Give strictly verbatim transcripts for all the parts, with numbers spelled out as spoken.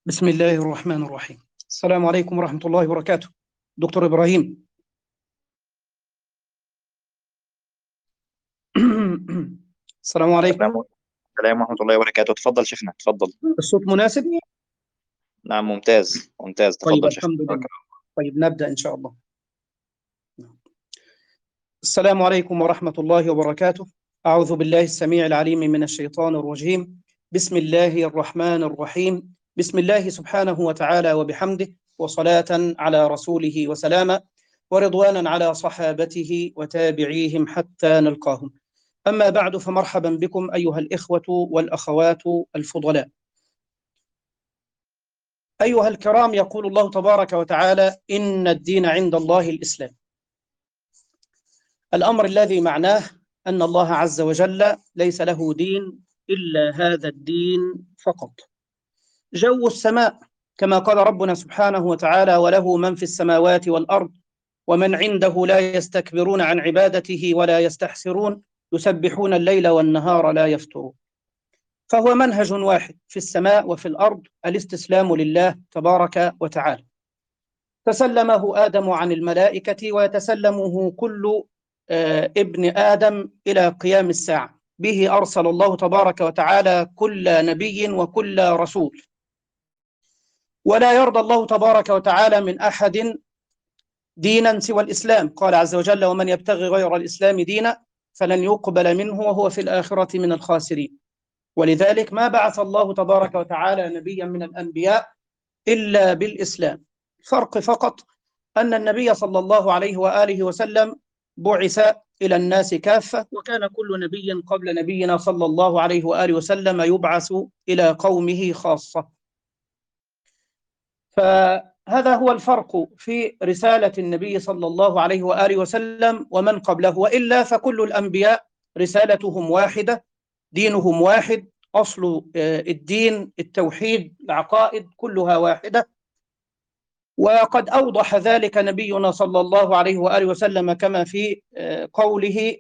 بسم الله الرحمن الرحيم. السلام عليكم ورحمة الله وبركاته. دكتور إبراهيم. السلام عليكم. السلام السلام ورحمة الله وبركاته. تفضل شيخنا، تفضل. الصوت مناسب؟ نعم، ممتاز ممتاز، طيب، تفضل شيخنا. الحمد لله. طيب، نبدأ إن شاء الله. السلام عليكم ورحمة الله وبركاته. أعوذ بالله السميع العليم من الشيطان الرجيم. بسم الله الرحمن الرحيم. بسم الله سبحانه وتعالى وبحمده، وصلاة على رسوله وسلاما، ورضوانا على صحابته وتابعيهم حتى نلقاهم. أما بعد، فمرحبا بكم أيها الإخوة والأخوات الفضلاء. أيها الكرام، يقول الله تبارك وتعالى: إن الدين عند الله الإسلام. الأمر الذي معناه أن الله عز وجل ليس له دين إلا هذا الدين فقط. جو السماء كما قال ربنا سبحانه وتعالى: وله من في السماوات والأرض ومن عنده لا يستكبرون عن عبادته ولا يستحسرون يسبحون الليل والنهار لا يفترون. فهو منهج واحد في السماء وفي الأرض، الاستسلام لله تبارك وتعالى. تسلمه آدم عن الملائكة ويتسلمه كل ابن آدم إلى قيام الساعة. به أرسل الله تبارك وتعالى كل نبي وكل رسول. ولا يرضى الله تبارك وتعالى من أحد دينا سوى الإسلام. قال عز وجل: ومن يبتغي غير الإسلام دينا فلن يقبل منه وهو في الآخرة من الخاسرين. ولذلك ما بعث الله تبارك وتعالى نبيا من الأنبياء إلا بالإسلام. فرق فقط أن النبي صلى الله عليه وآله وسلم بعث إلى الناس كافة، وكان كل نبي قبل نبينا صلى الله عليه وآله وسلم يبعث إلى قومه خاصة. فهذا هو الفرق في رسالة النبي صلى الله عليه وآله وسلم ومن قبله، وإلا فكل الأنبياء رسالتهم واحدة، دينهم واحد، أصل الدين التوحيد، العقائد كلها واحدة. وقد أوضح ذلك نبينا صلى الله عليه وآله وسلم كما في قوله: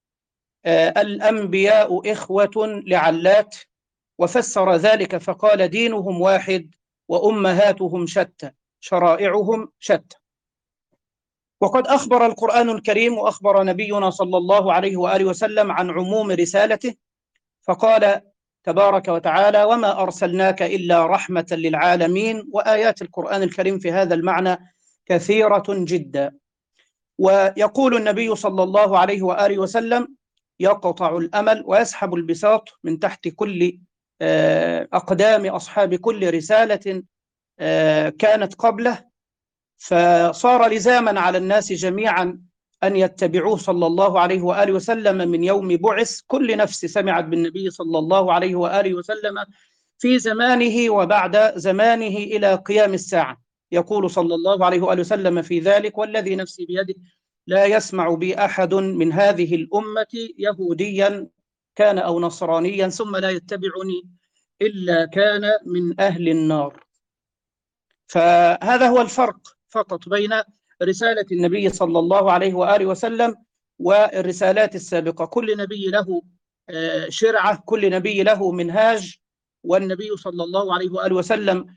الأنبياء إخوة لعلات. وفسر ذلك فقال: دينهم واحد وأمهاتهم شتى، شرائعهم شتى. وقد أخبر القرآن الكريم وأخبر نبينا صلى الله عليه وآله وسلم عن عموم رسالته، فقال تبارك وتعالى: وما أرسلناك إلا رحمة للعالمين. وآيات القرآن الكريم في هذا المعنى كثيرة جدا. ويقول النبي صلى الله عليه وآله وسلم: يقطع الأمل ويسحب البساط من تحت كل أقدام أصحاب كل رسالة كانت قبله، فصار لزاما على الناس جميعا أن يتبعوه صلى الله عليه وآله وسلم من يوم بعث. كل نفس سمعت بالنبي صلى الله عليه وآله وسلم في زمانه وبعد زمانه إلى قيام الساعة. يقول صلى الله عليه وآله وسلم في ذلك: والذي نفسي بيده لا يسمع بي أحد من هذه الأمة يهوديا كان أو نصرانيا ثم لا يتبعني إلا كان من أهل النار. فهذا هو الفرق فقط بين رسالة النبي صلى الله عليه وآله وسلم والرسالات السابقة. كل نبي له شرعة، كل نبي له منهاج، والنبي صلى الله عليه وآله وسلم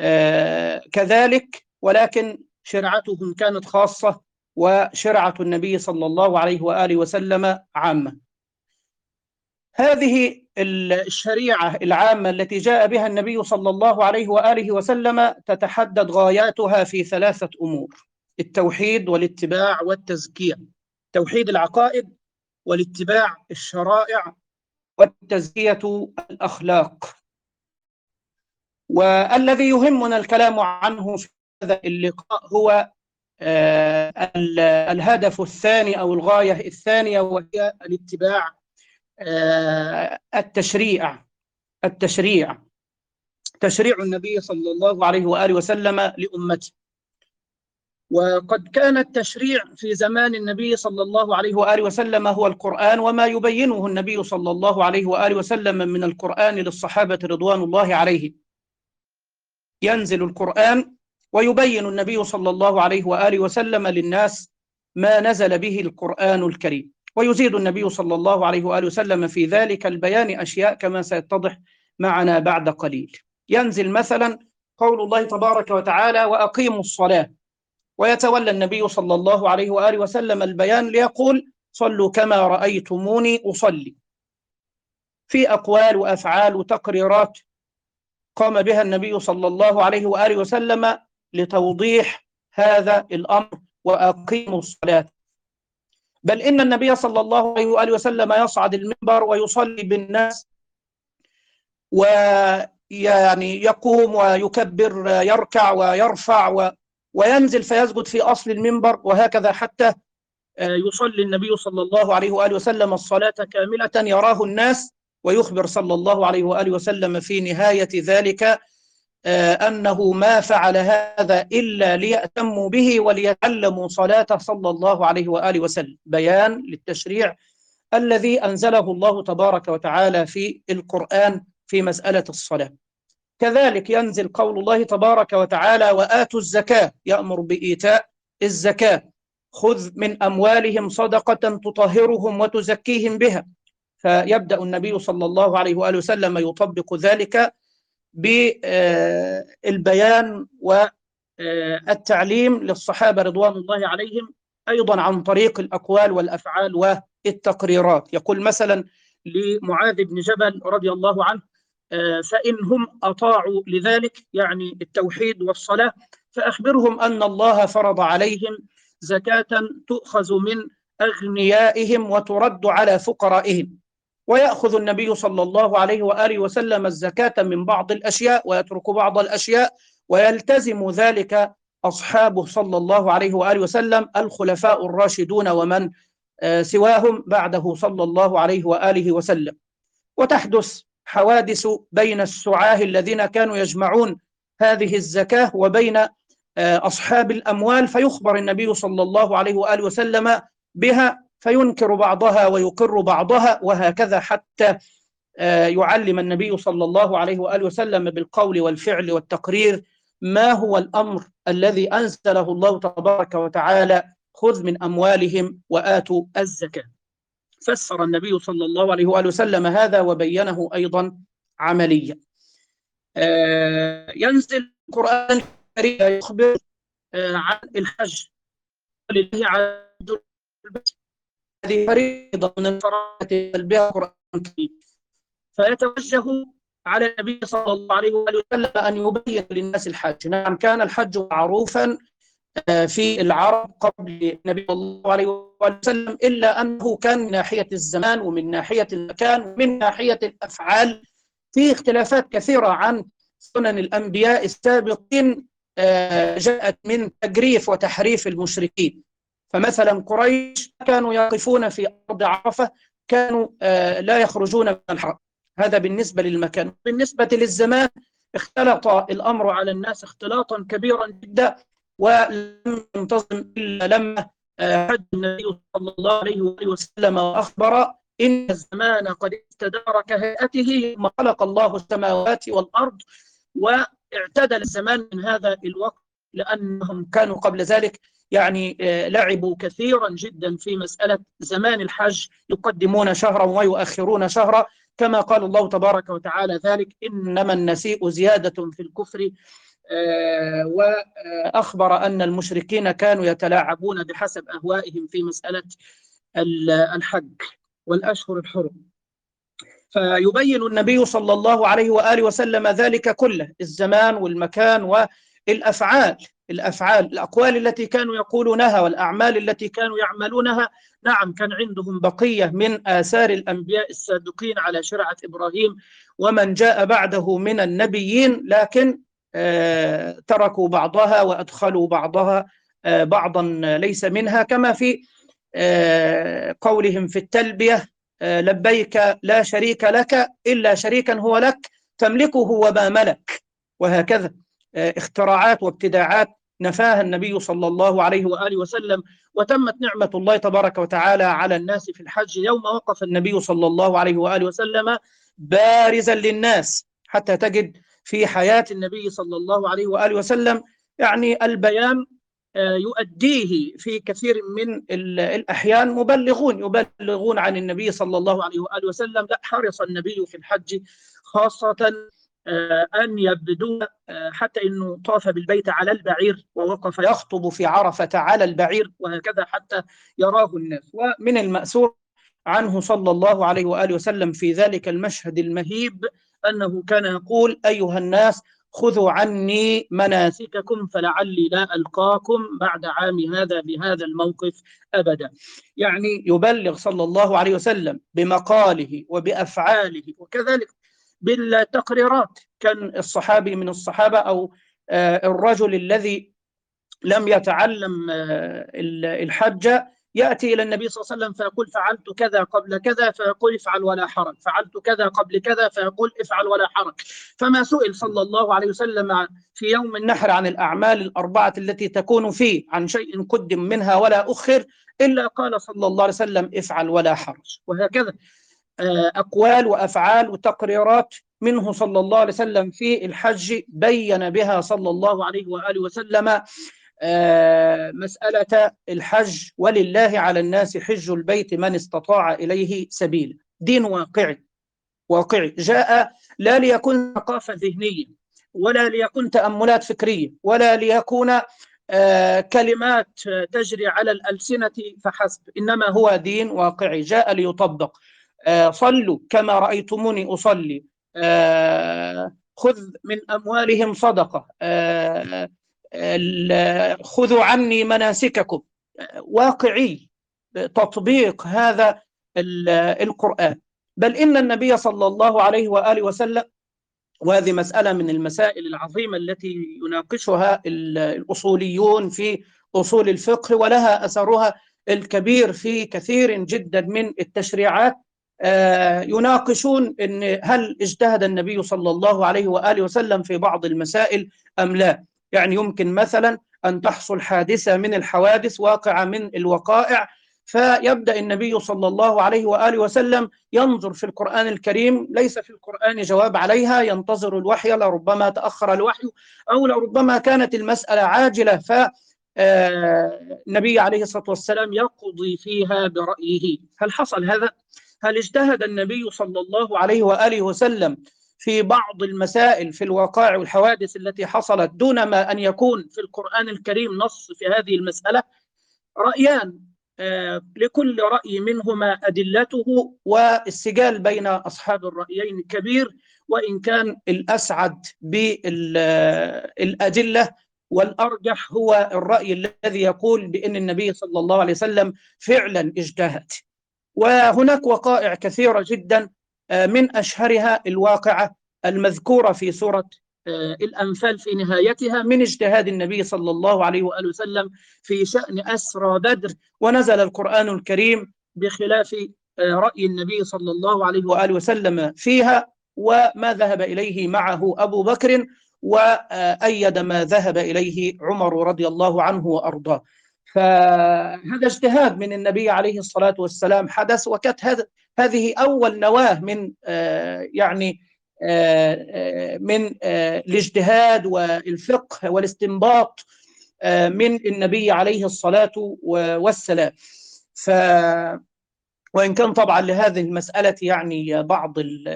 كذلك، ولكن شرعتهم كانت خاصة وشرعة النبي صلى الله عليه وآله وسلم عامة. هذه الشريعة العامة التي جاء بها النبي صلى الله عليه وآله وسلم تتحدد غاياتها في ثلاثة أمور: التوحيد والاتباع والتزكية. توحيد العقائد، والاتباع الشرائع، والتزكية الأخلاق. والذي يهمنا الكلام عنه في هذا اللقاء هو الهدف الثاني أو الغاية الثانية، وهي الاتباع التشريع التشريع تشريع النبي صلى الله عليه وآله وسلم لأمته. وقد كان التشريع في زمان النبي صلى الله عليه وآله وسلم هو القرآن، وما يبينه النبي صلى الله عليه وآله وسلم من القرآن للصحابة رضوان الله عليهم. ينزل القرآن ويبين النبي صلى الله عليه وآله وسلم للناس ما نزل به القرآن الكريم، ويزيد النبي صلى الله عليه وآله وسلم في ذلك البيان أشياء كما سيتضح معنا بعد قليل. ينزل مثلا قول الله تبارك وتعالى وأقيموا الصلاة، ويتولى النبي صلى الله عليه وآله وسلم البيان ليقول صلوا كما رأيتموني أصلي، في أقوال وأفعال وتقريرات قام بها النبي صلى الله عليه وآله وسلم لتوضيح هذا الأمر وأقيموا الصلاة. بل إن النبي صلى الله عليه وآله وسلم يصعد المنبر ويصلي بالناس، ويعني يقوم ويكبر، يركع ويرفع و وينزل فيسجد في أصل المنبر، وهكذا حتى يصلي النبي صلى الله عليه وآله وسلم الصلاة كاملة يراه الناس، ويخبر صلى الله عليه وآله وسلم في نهاية ذلك أنه ما فعل هذا إلا ليأتموا به وليتعلموا صلاته صلى الله عليه وآله وسلم، بيان للتشريع الذي أنزله الله تبارك وتعالى في القرآن في مسألة الصلاة. كذلك ينزل قول الله تبارك وتعالى وآتوا الزكاة، يأمر بإيتاء الزكاة، خذ من أموالهم صدقة تطهرهم وتزكيهم بها، فيبدأ النبي صلى الله عليه وآله وسلم يطبق ذلك بالبيان والتعليم للصحابة رضوان الله عليهم، أيضا عن طريق الأقوال والأفعال والتقريرات. يقول مثلا لمعاذ بن جبل رضي الله عنه فإنهم أطاعوا لذلك، يعني التوحيد والصلاة، فأخبرهم أن الله فرض عليهم زكاة تؤخذ من أغنيائهم وترد على فقرائهم، ويأخذ النبي صلى الله عليه وآله وسلم الزكاة من بعض الأشياء ويترك بعض الأشياء، ويلتزم ذلك أصحابه صلى الله عليه وآله وسلم الخلفاء الراشدون ومن سواهم بعده صلى الله عليه وآله وسلم. وتحدث حوادث بين السعاه الذين كانوا يجمعون هذه الزكاة وبين أصحاب الأموال، فيخبر النبي صلى الله عليه وآله وسلم بها فينكر بعضها ويقر بعضها، وهكذا حتى يعلم النبي صلى الله عليه وآله وسلم بالقول والفعل والتقرير ما هو الأمر الذي أنزله الله تبارك وتعالى خذ من أموالهم وآتوا الزكاة. فسر النبي صلى الله عليه وآله وسلم هذا وبينه أيضا عمليا. ينزل القرآن الكريم يخبر عن الحج، لله على البيت، هذه فريضة من الفرائض بها القرآن الكريم، فيتوجه على النبي صلى الله عليه وآله وسلم أن يبين للناس الحج. نعم، كان الحج معروفا في العرب قبل النبي صلى الله عليه وسلم، إلا أنه كان من ناحية الزمان ومن ناحية المكان ومن ناحية الأفعال في اختلافات كثيرة عن سنن الأنبياء السابقين جاءت من تجريف وتحريف المشركين. فمثلا قريش كانوا يقفون في أرض عرفة، كانوا لا يخرجون من الحرم، هذا بالنسبة للمكان. بالنسبة للزمان اختلط الأمر على الناس اختلاطا كبيرا جدا، ولم ينتظم إلا لما حج النبي صلى الله عليه وسلم وأخبر إن الزمان قد استدار كهيئته ثم خلق الله السماوات والأرض، واعتدل الزمان من هذا الوقت، لأنهم كانوا قبل ذلك يعني لعبوا كثيرا جدا في مسألة زمان الحج، يقدمون شهرا ويؤخرون شهرا، كما قال الله تبارك وتعالى ذلك إنما النسيء زيادة في الكفر، وأخبر أن المشركين كانوا يتلاعبون بحسب أهوائهم في مسألة الحج والأشهر الحرم. فيبين النبي صلى الله عليه وآله وسلم ذلك كله، الزمان والمكان والأفعال، الأفعال الأقوال التي كانوا يقولونها والأعمال التي كانوا يعملونها. نعم، كان عندهم بقية من آثار الأنبياء السابقين على شرعة إبراهيم ومن جاء بعده من النبيين، لكن آه تركوا بعضها وأدخلوا بعضها آه بعضا ليس منها، كما في آه قولهم في التلبية آه لبيك لا شريك لك إلا شريكا هو لك تملكه وما ملك، وهكذا آه اختراعات وابتداعات نفاها النبي صلى الله عليه وآله وسلم. وتمت نعمة الله تبارك وتعالى على الناس في الحج يوم وقف النبي صلى الله عليه وآله وسلم بارزا للناس، حتى تجد في حياة النبي صلى الله عليه وآله وسلم يعني البيان يؤديه في كثير من الأحيان مبلغون يبلغون عن النبي صلى الله عليه وآله وسلم. لا، حرص النبي في الحج خاصة أن يبدو حتى أنه طاف بالبيت على البعير ووقف يخطب في عرفة على البعير وهكذا حتى يراه الناس. ومن المأثور عنه صلى الله عليه وآله وسلم في ذلك المشهد المهيب أنه كان يقول: أيها الناس خذوا عني مناسككم فلعلي لا ألقاكم بعد عام هذا بهذا الموقف أبدا. يعني يبلغ صلى الله عليه وسلم بمقاله وبأفعاله وكذلك بالتقريرات. كان الصحابي من الصحابة أو الرجل الذي لم يتعلم الحج يأتي إلى النبي صلى الله عليه وسلم فيقول: فعلت كذا قبل كذا، فيقول: افعل ولا حرج. فعلت كذا قبل كذا، فيقول: افعل ولا حرج. فما سئل صلى الله عليه وسلم في يوم النحر عن الأعمال الأربعة التي تكون فيه عن شيء قدم منها ولا أخر إلا قال صلى الله عليه وسلم: افعل ولا حرج. وهكذا أقوال وأفعال وتقريرات منه صلى الله عليه وسلم في الحج بين بها صلى الله عليه وآله وسلم مسألة الحج: ولله على الناس حج البيت من استطاع إليه سبيلا. دين واقعي واقعي جاء لا ليكون ثقافة ذهنية ولا ليكون تأملات فكرية ولا ليكون كلمات تجري على الألسنة فحسب، إنما هو دين واقعي جاء ليطبق. صلوا كما رأيتموني أصلي، خذ من أموالهم صدقة، خذوا عني مناسككم. واقعي تطبيق هذا القرآن. بل إن النبي صلى الله عليه وآله وسلم، وهذه مسألة من المسائل العظيمة التي يناقشها الأصوليون في أصول الفقه ولها أثرها الكبير في كثير جدا من التشريعات، يناقشون إن هل اجتهد النبي صلى الله عليه وآله وسلم في بعض المسائل أم لا. يعني يمكن مثلا أن تحصل حادثة من الحوادث، واقعة من الوقائع، فيبدأ النبي صلى الله عليه وآله وسلم ينظر في القرآن الكريم، ليس في القرآن جواب عليها، ينتظر الوحي، لربما تأخر الوحي أو لربما كانت المسألة عاجلة، فالنبي عليه الصلاة والسلام يقضي فيها برأيه. هل حصل هذا؟ هل اجتهد النبي صلى الله عليه وآله وسلم في بعض المسائل في الوقائع والحوادث التي حصلت دون ما أن يكون في القرآن الكريم نص في هذه المسألة؟ رأيان، آه لكل رأي منهما أدلته، والسجال بين أصحاب الرأيين كبير، وإن كان الأسعد بالأدلة والأرجح هو الرأي الذي يقول بأن النبي صلى الله عليه وسلم فعلا اجتهد. وهناك وقائع كثيرة جدا، من أشهرها الواقعة المذكورة في سورة الأنفال في نهايتها من اجتهاد النبي صلى الله عليه وآله وسلم في شأن أسرى بدر، ونزل القرآن الكريم بخلاف رأي النبي صلى الله عليه وآله وسلم فيها، وما ذهب إليه معه أبو بكر، وأيد ما ذهب إليه عمر رضي الله عنه وأرضاه. فهذا اجتهاد من النبي عليه الصلاة والسلام حدث، وكانت هذه أول نواة من يعني من الاجتهاد والفقه والاستنباط من النبي عليه الصلاة والسلام. ف وإن كان طبعا لهذه المسألة يعني بعض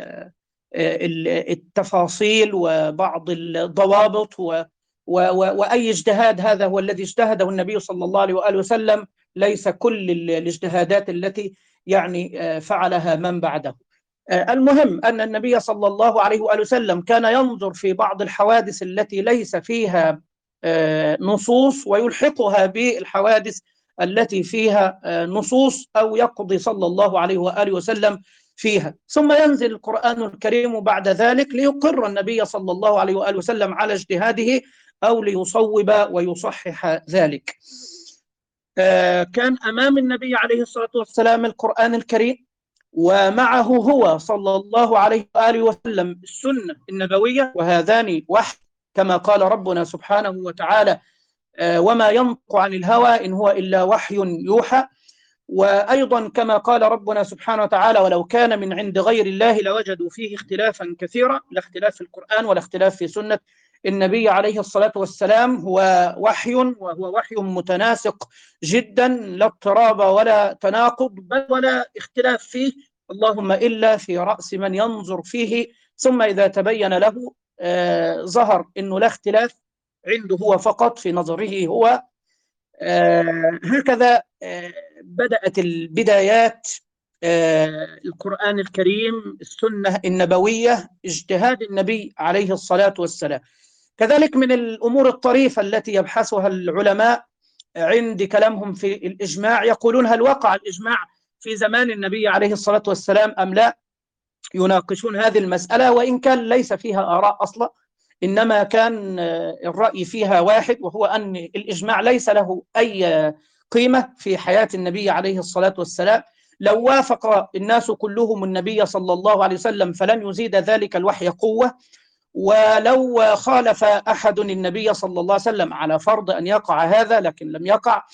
التفاصيل وبعض الضوابط، و وأي اجتهاد هذا هو الذي اجتهده النبي صلى الله عليه وآله وسلم، ليس كل الاجتهادات التي يعني فعلها من بعده. المهم أن النبي صلى الله عليه وآله وسلم كان ينظر في بعض الحوادث التي ليس فيها نصوص ويلحقها بالحوادث التي فيها نصوص، أو يقضي صلى الله عليه وآله وسلم فيها، ثم ينزل القرآن الكريم بعد ذلك ليقر النبي صلى الله عليه وآله وسلم على اجتهاده أو ليصوب ويصحح ذلك. كان أمام النبي عليه الصلاة والسلام القرآن الكريم، ومعه هو صلى الله عليه وآله وسلم السنة النبوية، وهذان وحي كما قال ربنا سبحانه وتعالى: وما ينطق عن الهوى إن هو إلا وحي يوحى. وأيضا كما قال ربنا سبحانه وتعالى: ولو كان من عند غير الله لوجدوا فيه اختلافا كثيرا. لا اختلاف في القرآن ولا اختلاف في سنة النبي عليه الصلاة والسلام، هو وحي، وهو وحي متناسق جدا، لا اضطراب ولا تناقض بل ولا اختلاف فيه، اللهم إلا في رأس من ينظر فيه ثم إذا تبين له آه ظهر أنه لا اختلاف عنده هو فقط في نظره هو. آه هكذا آه بدأت البدايات. آه القرآن الكريم، السنة النبوية، اجتهاد النبي عليه الصلاة والسلام. كذلك من الأمور الطريفة التي يبحثها العلماء عند كلامهم في الإجماع، يقولون هل وقع الإجماع في زمان النبي عليه الصلاة والسلام أم لا؟ يناقشون هذه المسألة، وإن كان ليس فيها آراء أصلا، إنما كان الرأي فيها واحد، وهو أن الإجماع ليس له أي قيمة في حياة النبي عليه الصلاة والسلام. لو وافق الناس كلهم النبي صلى الله عليه وسلم فلن يزيد ذلك الوحي قوة، ولو خالف أحد النبي صلى الله عليه وسلم على فرض أن يقع هذا لكن لم يقع،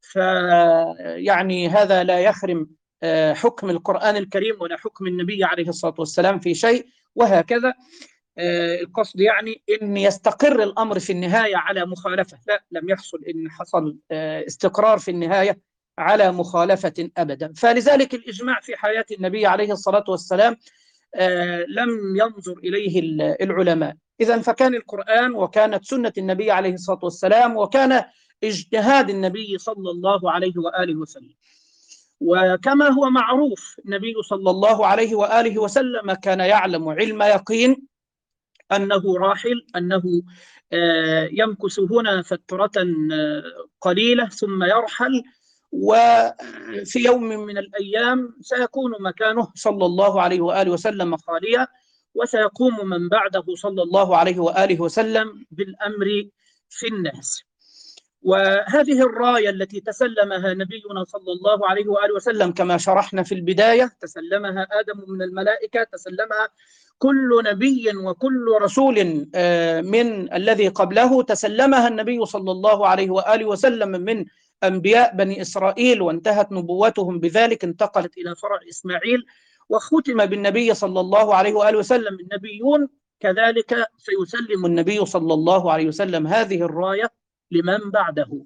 فيعني هذا لا يخرم حكم القرآن الكريم ولا حكم النبي عليه الصلاة والسلام في شيء. وهكذا القصد يعني أن يستقر الأمر في النهاية على مخالفة، لا، لم يحصل إن حصل استقرار في النهاية على مخالفة أبدا. فلذلك الإجماع في حياة النبي عليه الصلاة والسلام لم ينظر إليه العلماء. إذن فكان القرآن وكانت سنة النبي عليه الصلاة والسلام وكان اجتهاد النبي صلى الله عليه وآله وسلم. وكما هو معروف، النبي صلى الله عليه وآله وسلم كان يعلم علم يقين أنه راحل، أنه يمكث هنا فترة قليلة ثم يرحل، وفي يوم من الأيام سيكون مكانه صلى الله عليه وآله وسلم خاليا، وسيقوم من بعده صلى الله عليه وآله وسلم بالأمر في الناس. وهذه الراية التي تسلمها نبينا صلى الله عليه وآله وسلم كما شرحنا في البداية، تسلمها آدم من الملائكة، تسلمها كل نبي وكل رسول من الذي قبله، تسلمها النبي صلى الله عليه وآله وسلم من أنبياء بني إسرائيل، وانتهت نبوتهم بذلك، انتقلت إلى فرع إسماعيل، وختم بالنبي صلى الله عليه وآله وسلم النبيون. كذلك سيسلم النبي صلى الله عليه وسلم هذه الراية لمن بعده.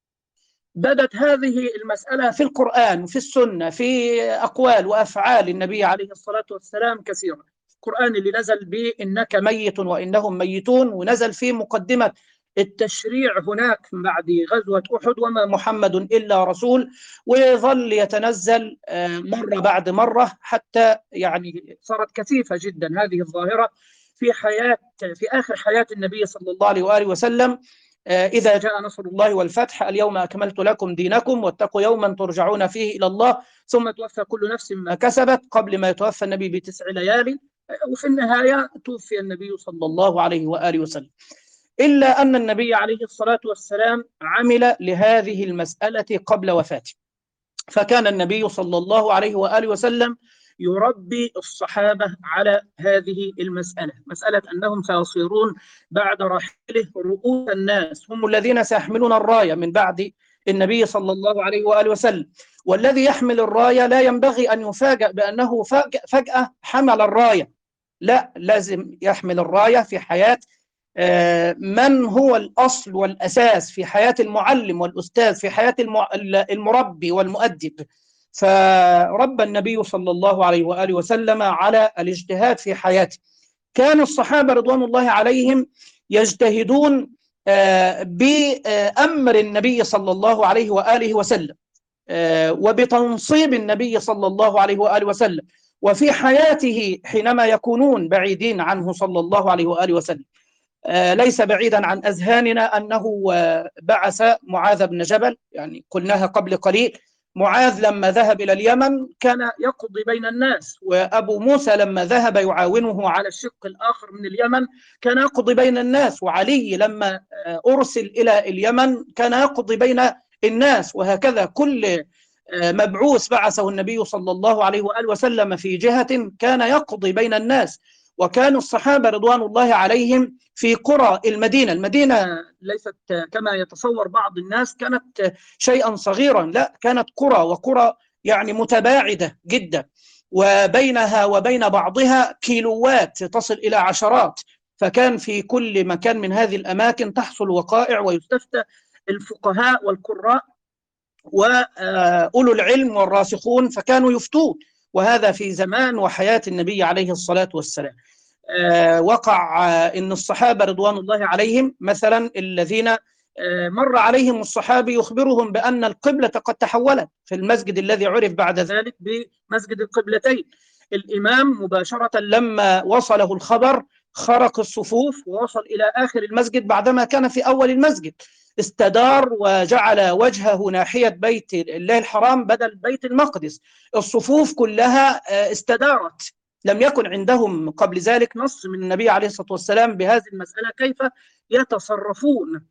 بدت هذه المسألة في القرآن وفي السنة في أقوال وأفعال النبي عليه الصلاة والسلام كثيرة. القرآن اللي نزل به إنك ميت وإنهم ميتون، ونزل في مقدمة التشريع هناك بعد غزوة أحد وما محمد إلا رسول، ويظل يتنزل مرة بعد مرة حتى يعني صارت كثيفة جدا هذه الظاهرة في حياة في آخر حياة النبي صلى الله عليه وآله وسلم. إذا جاء نصر الله والفتح اليوم أكملت لكم دينكم واتقوا يوما ترجعون فيه إلى الله ثم توفى كل نفس ما كسبت، قبل ما يتوفى النبي بتسع ليالي، وفي النهاية توفي النبي صلى الله عليه وآله وسلم. إلا أن النبي عليه الصلاة والسلام عمل لهذه المسألة قبل وفاته، فكان النبي صلى الله عليه وآله وسلم يربي الصحابة على هذه المسألة، مسألة أنهم سيصيرون بعد رحيله رؤوس الناس، هم الذين سيحملون الراية من بعد النبي صلى الله عليه وآله وسلم. والذي يحمل الراية لا ينبغي أن يفاجأ بأنه فجأة حمل الراية، لا، لازم يحمل الراية في حياة من هو الأصل والأساس في حياة المعلم والأستاذ، في حياة المربي والمؤدب. فربى النبي صلى الله عليه وآله وسلم على الاجتهاد في حياته. كان الصحابة رضوان الله عليهم يجتهدون بأمر النبي صلى الله عليه وآله وسلم وبتنصيب النبي صلى الله عليه وآله وسلم وفي حياته حينما يكونون بعيدين عنه صلى الله عليه وآله وسلم. ليس بعيدا عن أذهاننا أنه بعث معاذ بن جبل، يعني قلناها قبل قليل، معاذ لما ذهب إلى اليمن كان يقضي بين الناس، وأبو موسى لما ذهب يعاونه على الشق الآخر من اليمن كان يقضي بين الناس، وعلي لما أرسل إلى اليمن كان يقضي بين الناس، وهكذا كل مبعوث بعثه النبي صلى الله عليه وآله وسلم في جهة كان يقضي بين الناس. وكان الصحابة رضوان الله عليهم في قرى المدينة، المدينة ليست كما يتصور بعض الناس كانت شيئا صغيرا، لا، كانت قرى، وقرى يعني متباعدة جدا، وبينها وبين بعضها كيلوات تصل إلى عشرات. فكان في كل مكان من هذه الأماكن تحصل وقائع ويستفتى الفقهاء والقراء وأولو العلم والراسخون، فكانوا يفتون، وهذا في زمان وحياة النبي عليه الصلاة والسلام. وقع إن الصحابة رضوان الله عليهم مثلا الذين مر عليهم الصحابي يخبرهم بأن القبلة قد تحولت في المسجد الذي عرف بعد ذلك بمسجد القبلتين. الإمام مباشرة لما وصله الخبر خرق الصفوف ووصل إلى آخر المسجد بعدما كان في أول المسجد، استدار وجعل وجهه ناحية بيت الله الحرام بدل بيت المقدس. الصفوف كلها استدارت، لم يكن عندهم قبل ذلك نص من النبي عليه الصلاة والسلام بهذه المسألة كيف يتصرفون،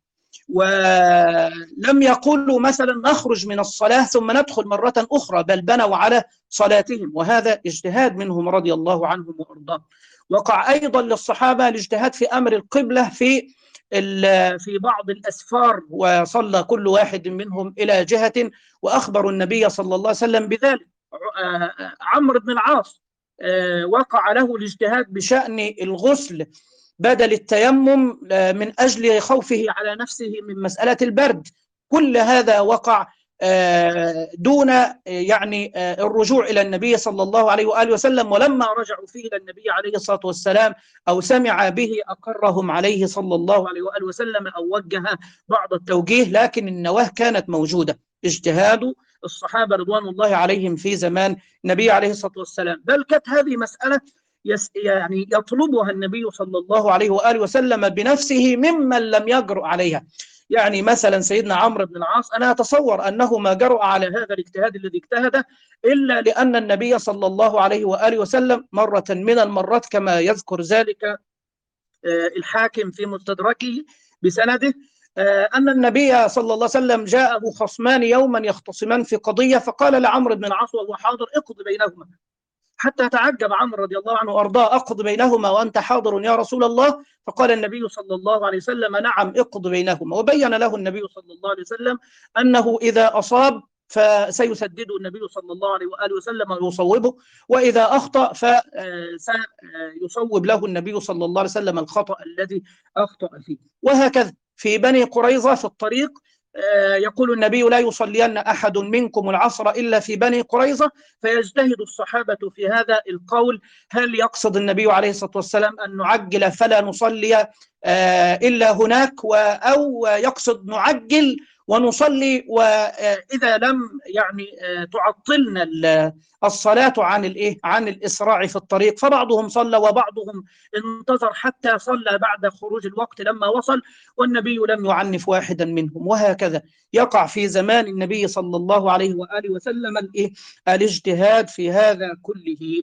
ولم يقولوا مثلا نخرج من الصلاة ثم ندخل مرة أخرى، بل بنوا على صلاتهم، وهذا اجتهاد منهم رضي الله عنهم وأرضاهم. وقع أيضا للصحابة الاجتهاد في أمر القبلة في في بعض الأسفار، وصلى كل واحد منهم إلى جهة وأخبروا النبي صلى الله عليه وسلم بذلك. عمرو بن العاص وقع له الاجتهاد بشأن الغسل بدل التيمم من أجل خوفه على نفسه من مسألة البرد. كل هذا وقع دون يعني الرجوع إلى النبي صلى الله عليه وآله وسلم، ولما رجعوا فيه إلى النبي عليه الصلاة والسلام أو سمع به أقرهم عليه صلى الله عليه وآله وسلم أو وجه بعض التوجيه، لكن النواة كانت موجودة. اجتهاد الصحابة رضوان الله عليهم في زمان النبي عليه الصلاة والسلام، بل كانت هذه مسألة يعني يطلبها النبي صلى الله عليه وآله وسلم بنفسه ممن لم يجرؤ عليها. يعني مثلا سيدنا عمرو بن العاص أنا أتصور أنه ما جرؤ على هذا الاجتهاد الذي اجتهده إلا لأن النبي صلى الله عليه وآله وسلم مرة من المرات كما يذكر ذلك الحاكم في مستدركه بسنده أن النبي صلى الله عليه وسلم جاءه خصمان يوما يختصمان في قضية، فقال لعمرو بن العاص وهو حاضر اقض بينهما، حتى تعجب عمرو رضي الله عنه وأرضاه، أقض بينهما وأنت حاضر يا رسول الله؟ فقال النبي صلى الله عليه وسلم نعم اقض بينهما، وبين له النبي صلى الله عليه وسلم أنه إذا أصاب فسيسدده النبي صلى الله عليه وآله وسلم ويصوبه، وإذا أخطأ فسيصوب له النبي صلى الله عليه وسلم الخطأ الذي أخطأ فيه. وهكذا في بني قريظة في الطريق يقول النبي لا يصلين أحد منكم العصر إلا في بني قريظة، فيجتهد الصحابة في هذا القول، هل يقصد النبي عليه الصلاة والسلام أن نعجل فلا نصلي إلا هناك، أو يقصد نعجل ونصلي وإذا لم يعني تعطلنا الصلاة عن الإيه عن الإسراع في الطريق. فبعضهم صلى وبعضهم انتظر حتى صلى بعد خروج الوقت لما وصل، والنبي لم يعنف واحدا منهم. وهكذا يقع في زمان النبي صلى الله عليه وآله وسلم الإيه الاجتهاد في هذا كله.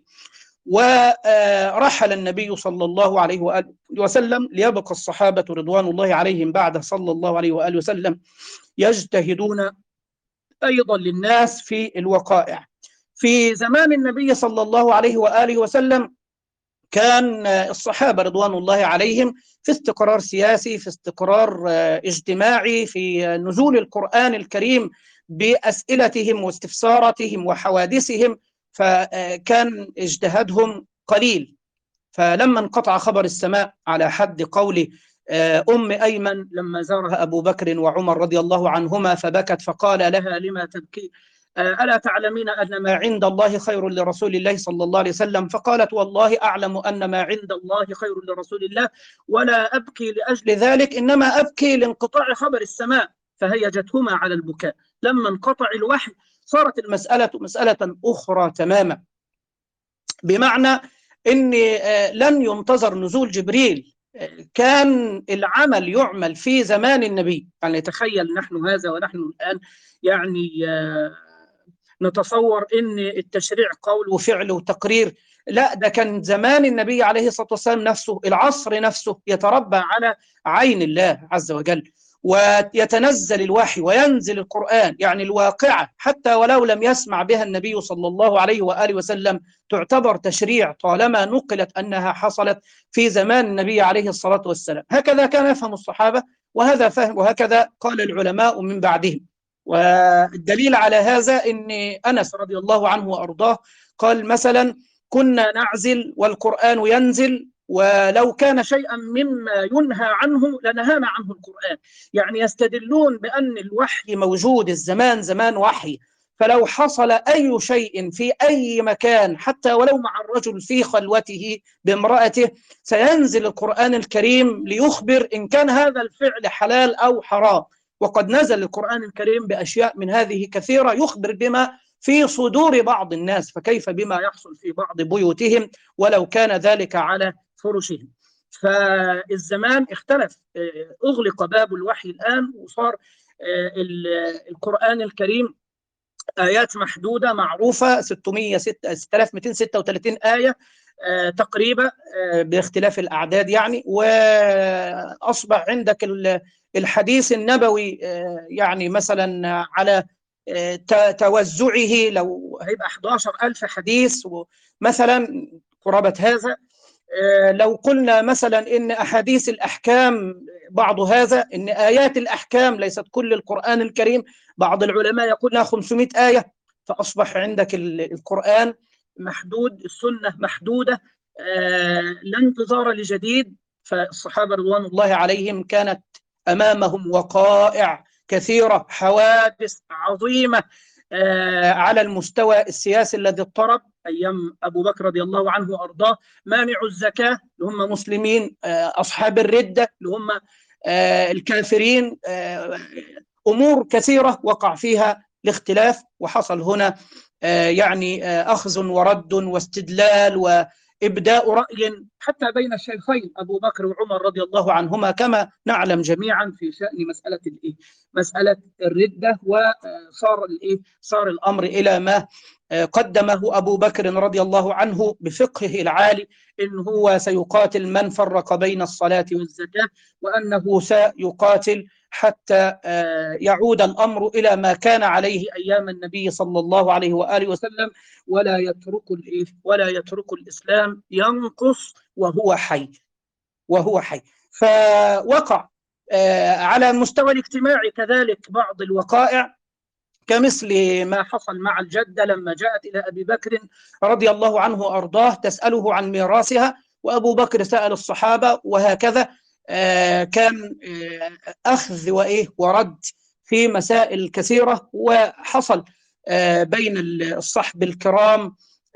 ورحل النبي صلى الله عليه وآله وسلم ليبقى الصحابة رضوان الله عليهم بعد صلى الله عليه وآله وسلم يجتهدون أيضا للناس في الوقائع. في زمان النبي صلى الله عليه وآله وسلم كان الصحابة رضوان الله عليهم في استقرار سياسي، في استقرار اجتماعي، في نزول القرآن الكريم بأسئلتهم واستفساراتهم وحوادثهم، فكان اجتهادهم قليل. فلما انقطع خبر السماء على حد قول أم أيمن لما زارها أبو بكر وعمر رضي الله عنهما فبكت فقال لها لما تبكي ألا تعلمين أن ما عند الله خير لرسول الله صلى الله عليه وسلم؟ فقالت والله أعلم أن ما عند الله خير لرسول الله ولا أبكي لأجل ذلك، إنما أبكي لانقطاع خبر السماء. فهيجتهما على البكاء. لما انقطع الوحي صارت المسألة مسألة أخرى تماما، بمعنى أن لن ينتظر نزول جبريل، كان العمل يعمل في زمان النبي. يعني تخيل نحن هذا ونحن الآن يعني نتصور أن التشريع قول وفعل وتقرير، لا، ده كان زمان النبي عليه الصلاة والسلام نفسه، العصر نفسه يتربى على عين الله عز وجل، ويتنزل الوحي وينزل القرآن. يعني الواقعة حتى ولو لم يسمع بها النبي صلى الله عليه وآله وسلم تعتبر تشريع طالما نقلت أنها حصلت في زمان النبي عليه الصلاة والسلام. هكذا كان يفهم الصحابة، وهذا فهم، وهكذا قال العلماء من بعدهم. والدليل على هذا أن أنس رضي الله عنه وأرضاه قال مثلا كنا نعزل والقرآن ينزل، ولو كان شيئا مما ينهى عنه لنهانا عنه القرآن. يعني يستدلون بأن الوحي موجود، الزمان زمان وحي، فلو حصل أي شيء في أي مكان حتى ولو مع الرجل في خلوته بامرأته سينزل القرآن الكريم ليخبر إن كان هذا الفعل حلال أو حرام. وقد نزل القرآن الكريم بأشياء من هذه كثيرة يخبر بما في صدور بعض الناس، فكيف بما يحصل في بعض بيوتهم ولو كان ذلك على فرشهم. فالزمان اختلف، أغلق باب الوحي الآن وصار القرآن الكريم آيات محدودة معروفة ستة آلاف ومئتين وستة وثلاثين آية تقريبا باختلاف الأعداد يعني. وأصبح عندك الحديث النبوي يعني مثلا على توزعه لو هيبقى أحد عشر ألف حديث مثلا قرابة هذا. لو قلنا مثلا إن أحاديث الأحكام بعض هذا، إن آيات الأحكام ليست كل القرآن الكريم، بعض العلماء يقول لها خمسمائة آية. فأصبح عندك القرآن محدود، السنة محدودة، لا انتظار لجديد. فالصحابة رضوان الله عليهم كانت أمامهم وقائع كثيرة، حوادث عظيمة على المستوى السياسي الذي اضطرب أيام أبو بكر رضي الله عنه وأرضاه، مانع الزكاة اللي هم مسلمين، أصحاب الردة اللي هم الكافرين، أمور كثيرة وقع فيها الاختلاف. وحصل هنا يعني أخذ ورد واستدلال وإبداء رأي حتى بين الشيخين أبو بكر وعمر رضي الله عنهما، كما نعلم جميعا في شأن مسألة الإيه؟ مسألة الردة. وصار الإيه؟ صار الأمر إلى ما قدمه أبو بكر رضي الله عنه بفقهه العالي، إن هو سيقاتل من فرق بين الصلاة والزكاة، وأنه سيقاتل حتى يعود الأمر إلى ما كان عليه أيام النبي صلى الله عليه وآله وسلم، ولا يترك الإيه؟ ولا يترك الإسلام ينقص وهو حي وهو حي. فوقع على المستوى الاجتماعي كذلك بعض الوقائع، كمثل ما حصل مع الجدة لما جاءت إلى أبي بكر رضي الله عنه وأرضاه تسأله عن ميراثها، وأبو بكر سأل الصحابة، وهكذا كان أخذ وإيه ورد في مسائل كثيرة. وحصل بين الصحب الكرام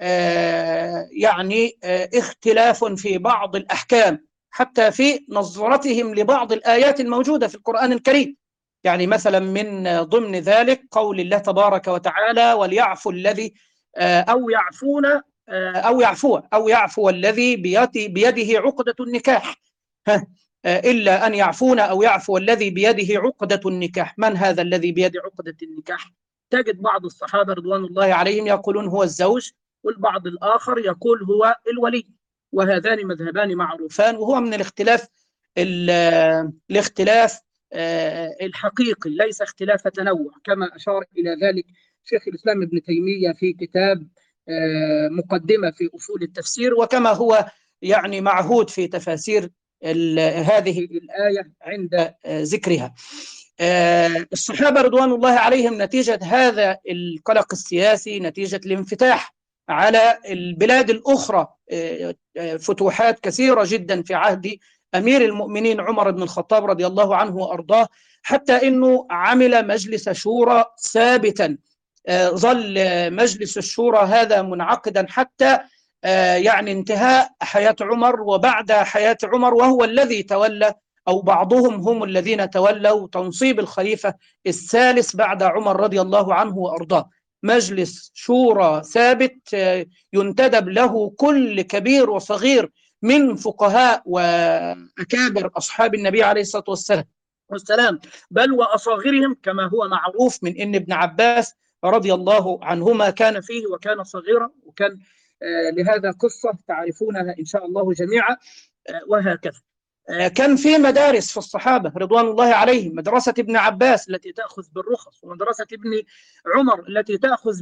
يعني اختلاف في بعض الأحكام، حتى في نظرتهم لبعض الآيات الموجودة في القرآن الكريم. يعني مثلا من ضمن ذلك قول الله تبارك وتعالى: وليعفو الذي أو يعفون أو يعفو أو يعفو الذي بيده عقدة النكاح، إلا أن يعفون أو يعفو الذي بيده عقدة النكاح. من هذا الذي بيده عقدة النكاح؟ تجد بعض الصحابة رضوان الله عليهم يقولون هو الزوج، والبعض الآخر يقول هو الولي، وهذان مذهبان معروفان. وهو من الاختلاف الاختلاف الحقيقي، ليس اختلاف تنوع، كما أشار إلى ذلك شيخ الإسلام ابن تيمية في كتاب مقدمة في أصول التفسير، وكما هو يعني معهود في تفاسير هذه الآية عند ذكرها. الصحابة رضوان الله عليهم نتيجة هذا القلق السياسي، نتيجة الانفتاح على البلاد الأخرى، فتوحات كثيرة جدا في عهد أمير المؤمنين عمر بن الخطاب رضي الله عنه وأرضاه، حتى أنه عمل مجلس شورى ثابتا. ظل مجلس الشورى هذا منعقدا حتى يعني انتهاء حياة عمر وبعد حياة عمر، وهو الذي تولى، أو بعضهم هم الذين تولوا تنصيب الخليفة الثالث بعد عمر رضي الله عنه وأرضاه. مجلس شورى ثابت ينتدب له كل كبير وصغير من فقهاء وأكابر أصحاب النبي عليه الصلاة والسلام، بل وأصاغرهم، كما هو معروف من إن ابن عباس رضي الله عنهما كان فيه وكان صغيرا، وكان لهذا قصة تعرفونها إن شاء الله جميعا. وهكذا كان في مدارس في الصحابة رضوان الله عليهم، مدرسة ابن عباس التي تأخذ بالرخص، ومدرسة ابن عمر التي تأخذ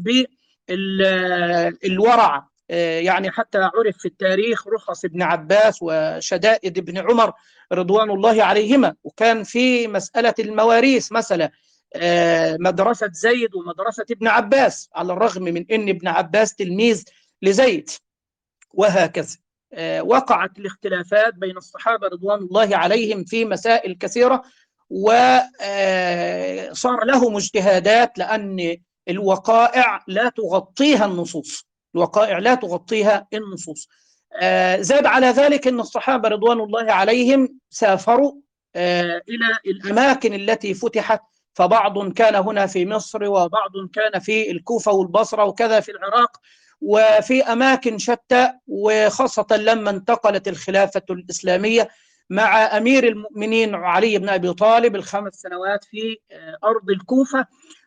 بالورع، يعني حتى عرف في التاريخ رخص ابن عباس وشدائد ابن عمر رضوان الله عليهما. وكان في مسألة المواريث مثلا مدرسة زيد ومدرسة ابن عباس، على الرغم من أن ابن عباس تلميذ لزيد. وهكذا وقعت الاختلافات بين الصحابة رضوان الله عليهم في مسائل كثيرة، وصار لهم اجتهادات، لأن الوقائع لا تغطيها النصوص، الوقائع لا تغطيها النصوص. آه زاد على ذلك أن الصحابة رضوان الله عليهم سافروا آه إلى الأماكن التي فتحت، فبعض كان هنا في مصر، وبعض كان في الكوفة والبصرة، وكذا في العراق، وفي أماكن شتى. وخاصة لما انتقلت الخلافة الإسلامية مع أمير المؤمنين علي بن أبي طالب الخمس سنوات في أرض الكوفة،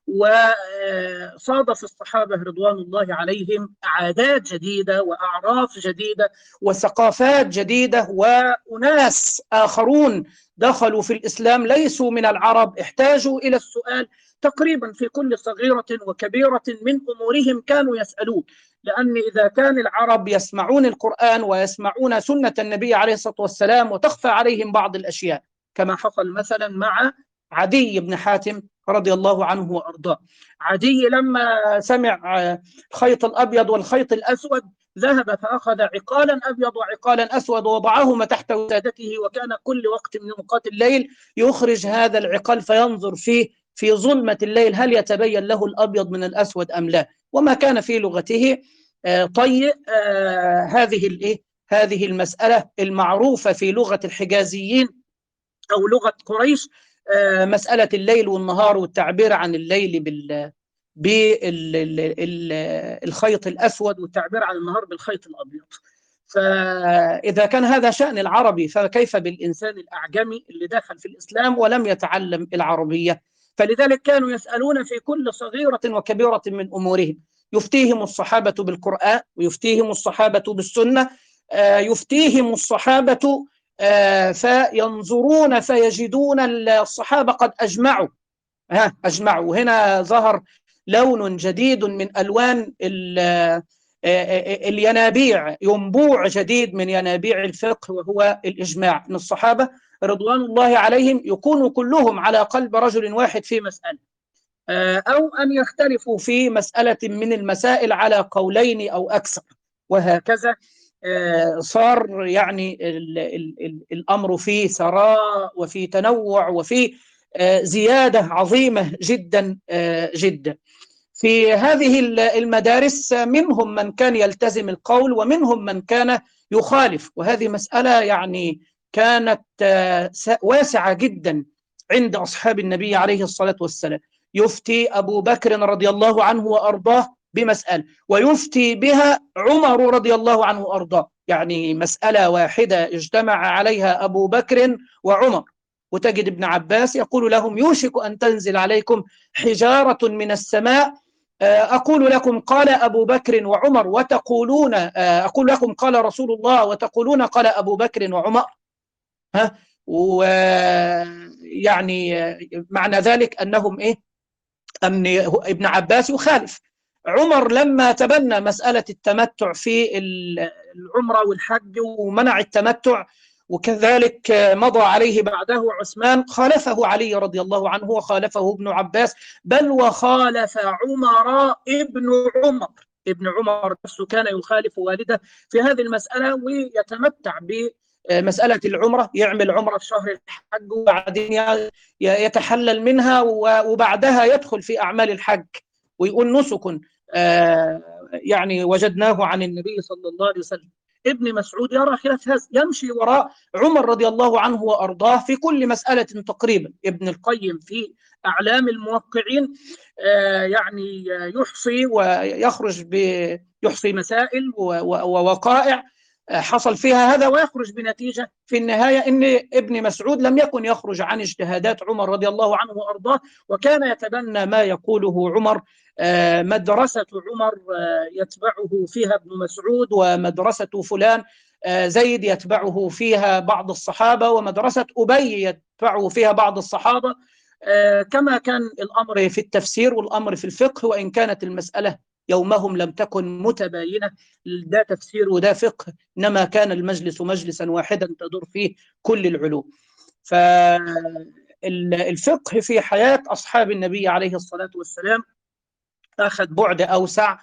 وصادف الصحابة رضوان الله عليهم عادات جديدة وأعراف جديدة وثقافات جديدة، وأناس آخرون دخلوا في الإسلام ليسوا من العرب، احتاجوا إلى السؤال تقريبا في كل صغيرة وكبيرة من أمورهم كانوا يسألون. لأن إذا كان العرب يسمعون القرآن ويسمعون سنة النبي عليه الصلاة والسلام وتخفى عليهم بعض الأشياء، كما حصل مثلا مع عدي بن حاتم رضي الله عنه وأرضاه. عدي لما سمع الخيط الأبيض والخيط الأسود ذهب فأخذ عقالا أبيض وعقالا أسود ووضعهما تحت وسادته، وكان كل وقت من أوقات الليل يخرج هذا العقال فينظر فيه في ظلمة الليل هل يتبين له الأبيض من الأسود أم لا، وما كان في لغته طيء هذه الإيه هذه المسألة المعروفة في لغة الحجازيين أو لغة قريش، مسألة الليل والنهار والتعبير عن الليل بال بالخيط الأسود والتعبير عن النهار بالخيط الأبيض. فإذا كان هذا شأن العربي فكيف بالإنسان الأعجمي اللي دخل في الإسلام ولم يتعلم العربية؟ فلذلك كانوا يسألون في كل صغيرة وكبيرة من أمورهم. يفتيهم الصحابة بالقرآن، ويفتيهم الصحابة بالسنة، يفتيهم الصحابة فينظرون فيجدون الصحابة قد أجمعوا ها أجمعوا. هنا ظهر لون جديد من ألوان الينابيع، ينبوع جديد من ينابيع الفقه، وهو الإجماع. أن الصحابة رضوان الله عليهم يكونوا كلهم على قلب رجل واحد في مسألة، أو أن يختلفوا في مسألة من المسائل على قولين أو أكثر، وهكذا صار يعني ال ال ال الأمر فيه ثراء وفي تنوع وفي زيادة عظيمة جدا جدا. في هذه المدارس منهم من كان يلتزم القول ومنهم من كان يخالف، وهذه مسألة يعني كانت واسعة جدا عند أصحاب النبي عليه الصلاة والسلام. يفتي أبو بكر رضي الله عنه وأرضاه بمسألة ويفتي بها عمر رضي الله عنه وأرضاه، يعني مسألة واحدة اجتمع عليها أبو بكر وعمر. وتجد ابن عباس يقول لهم يوشك أن تنزل عليكم حجارة من السماء أقول لكم قال أبو بكر وعمر وتقولون أقول لكم قال رسول الله وتقولون قال أبو بكر وعمر. ها ويعني معنى ذلك أنهم إيه أن ابن عباس يخالف. عمر لما تبنى مسألة التمتع في العمرة والحج ومنع التمتع، وكذلك مضى عليه بعده عثمان، خالفه علي رضي الله عنه وخالفه ابن عباس، بل وخالف عمر ابن عمر ابن عمر نفسه كان يخالف والده في هذه المسألة، ويتمتع بمسألة العمرة، يعمل عمرة في شهر الحج وبعدين يتحلل منها وبعدها يدخل في أعمال الحج ويقول نسك يعني وجدناه عن النبي صلى الله عليه وسلم. ابن مسعود يرى خلاف هذا، يمشي وراء عمر رضي الله عنه وأرضاه في كل مسألة تقريبا. ابن القيم في أعلام الموقعين يعني يحصي ويخرج بيحصي مسائل ووقائع حصل فيها هذا ويخرج بنتيجة في النهاية إن ابن مسعود لم يكن يخرج عن اجتهادات عمر رضي الله عنه وأرضاه، وكان يتبنى ما يقوله عمر. مدرسة عمر يتبعه فيها ابن مسعود، ومدرسة فلان زيد يتبعه فيها بعض الصحابة، ومدرسة أبي يتبعه فيها بعض الصحابة، كما كان الأمر في التفسير والأمر في الفقه، وإن كانت المسألة يومهم لم تكن متباينة، ده تفسير وده فقه، إنما كان المجلس مجلسا واحدا تدور فيه كل العلوم. فالفقه في حياة أصحاب النبي عليه الصلاة والسلام أخذ بعد أوسع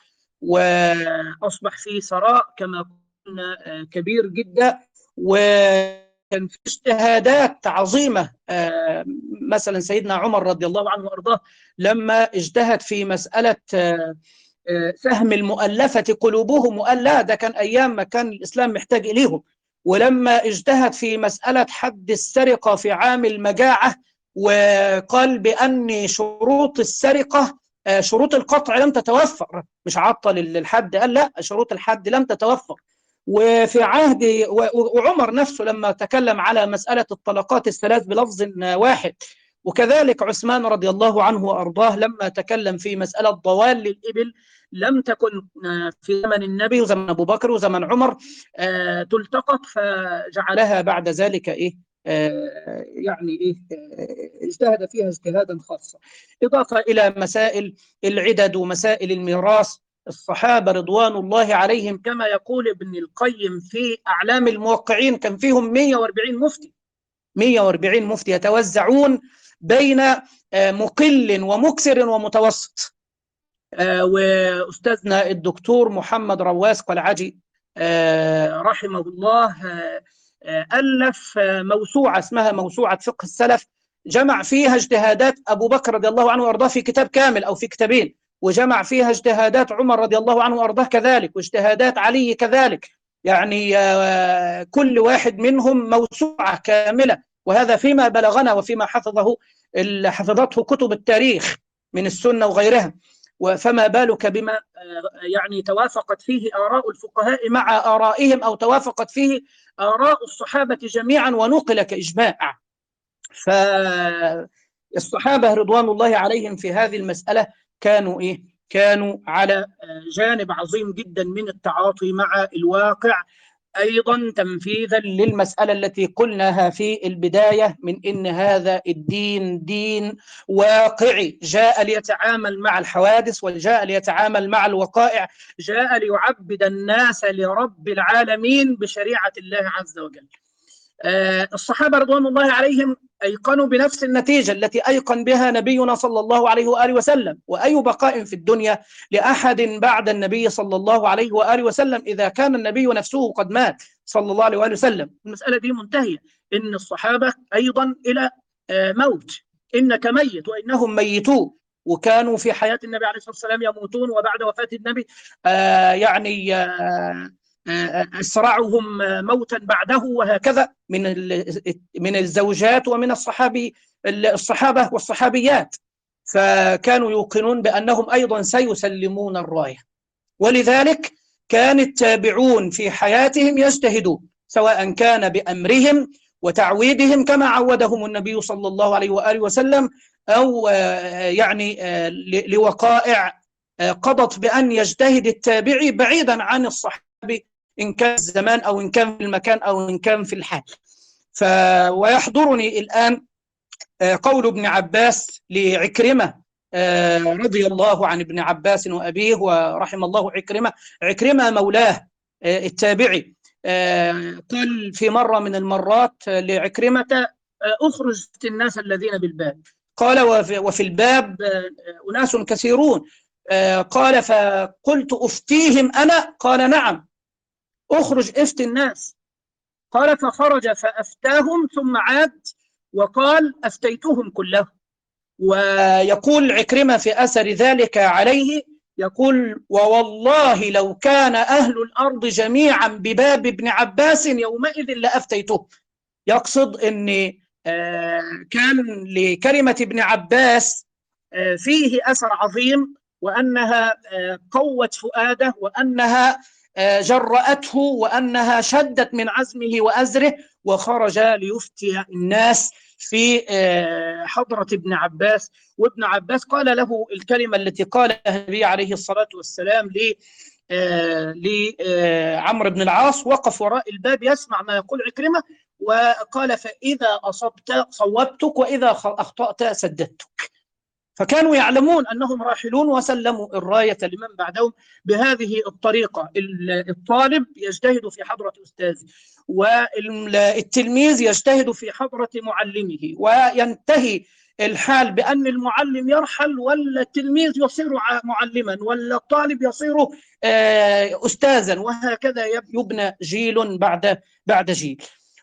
وأصبح فيه ثراء كما قلنا كبير جدا، و كان في اجتهادات عظيمة. مثلا سيدنا عمر رضي الله عنه وأرضاه لما اجتهد في مسألة فهم المؤلفة قلوبهم، وقال لا، ده كان أيام ما كان الإسلام محتاج إليهم. ولما اجتهد في مسألة حد السرقة في عام المجاعة، وقال بأن شروط السرقة شروط القطع لم تتوفر، مش عطل الحد، قال لا، شروط الحد لم تتوفر. وفي عهد وعمر نفسه لما تكلم على مسألة الطلقات الثلاث بلفظ واحد، وكذلك عثمان رضي الله عنه وأرضاه لما تكلم في مسألة ضوال للإبل لم تكن في زمن النبي وزمن أبو بكر وزمن عمر تلتقط، فجعلها بعد ذلك إيه يعني إيه اجتهد فيها اجتهادا خاصا. إضافة إلى مسائل العدد ومسائل الميراث، الصحابة رضوان الله عليهم كما يقول ابن القيم في أعلام الموقعين كان فيهم مئة وأربعين مفتي، مئة وأربعين مفتي يتوزعون بين مقل ومكثر ومتوسط. وأستاذنا الدكتور محمد رواس قلعجي رحمه الله ألف موسوعة اسمها موسوعة فقه السلف، جمع فيها اجتهادات أبو بكر رضي الله عنه وأرضاه في كتاب كامل أو في كتابين، وجمع فيها اجتهادات عمر رضي الله عنه وأرضاه كذلك، واجتهادات علي كذلك. يعني كل واحد منهم موسوعة كاملة، وهذا فيما بلغنا وفيما حفظه حفظته كتب التاريخ من السنة وغيرها. فما بالك بما يعني توافقت فيه آراء الفقهاء مع آرائهم، أو توافقت فيه آراء الصحابة جميعا ونقل كإجماع. فالصحابة رضوان الله عليهم في هذه المسألة كانوا إيه؟ كانوا على جانب عظيم جدا من التعاطي مع الواقع، أيضا تنفيذا للمسألة التي قلناها في البداية من إن هذا الدين دين واقعي، جاء ليتعامل مع الحوادث وجاء ليتعامل مع الوقائع، جاء ليعبد الناس لرب العالمين بشريعة الله عز وجل. الصحابة رضوان الله عليهم أيقنوا بنفس النتيجة التي أيقن بها نبينا صلى الله عليه وآله وسلم. وأي بقاء في الدنيا لأحد بعد النبي صلى الله عليه وآله وسلم إذا كان النبي نفسه قد مات صلى الله عليه وآله وسلم؟ المسألة دي منتهية، إن الصحابة أيضا إلى موت، إنك ميت وإنهم ميتون، وكانوا في حياة النبي عليه الصلاة والسلام يموتون، وبعد وفاة النبي آه يعني آه أسرعهم موتا بعده، وهكذا من من الزوجات ومن الصحابي الصحابة والصحابيات. فكانوا يوقنون بأنهم أيضا سيسلمون الراية، ولذلك كان التابعون في حياتهم يجتهدون، سواء كان بأمرهم وتعويدهم كما عودهم النبي صلى الله عليه وآله وسلم، أو يعني لوقائع قضت بأن يجتهد التابعي بعيدا عن الصحابي إن كان الزمان أو إن كان في المكان أو إن كان في الحال. ف... ويحضرني الآن قول ابن عباس لعكرمة رضي الله عن ابن عباس وأبيه ورحم الله عكرمة، عكرمة مولاه التابعي، قال في مرة من المرات لعكرمة أخرج الناس الذين بالباب، قال وفي, وفي الباب أناس كثيرون، قال فقلت أفتيهم أنا؟ قال نعم، أخرج افتي الناس. قال فخرج فأفتاهم ثم عاد وقال أفتيتهم كلهم. ويقول عكرمة في أثر ذلك عليه، يقول ووالله لو كان أهل الأرض جميعا بباب ابن عباس يومئذ لأفتيته. يقصد أن كان لكلمة ابن عباس فيه أثر عظيم، وأنها قوت فؤاده، وأنها جرأته، وأنها شدت من عزمه وأزره، وخرج ليفتي الناس في حضرة ابن عباس. وابن عباس قال له الكلمة التي قالها النبي عليه الصلاة والسلام لعمرو بن العاص، وقف وراء الباب يسمع ما يقول عكرمة، وقال فإذا أصبت صوبتك وإذا أخطأت سددتك. فكانوا يعلمون أنهم راحلون، وسلموا الراية لمن بعدهم بهذه الطريقة. الطالب يجتهد في حضرة أستاذه، والتلميذ يجتهد في حضرة معلمه، وينتهي الحال بأن المعلم يرحل والتلميذ يصير معلما والطالب يصير أستاذا، وهكذا يبنى جيل بعد بعد جيل.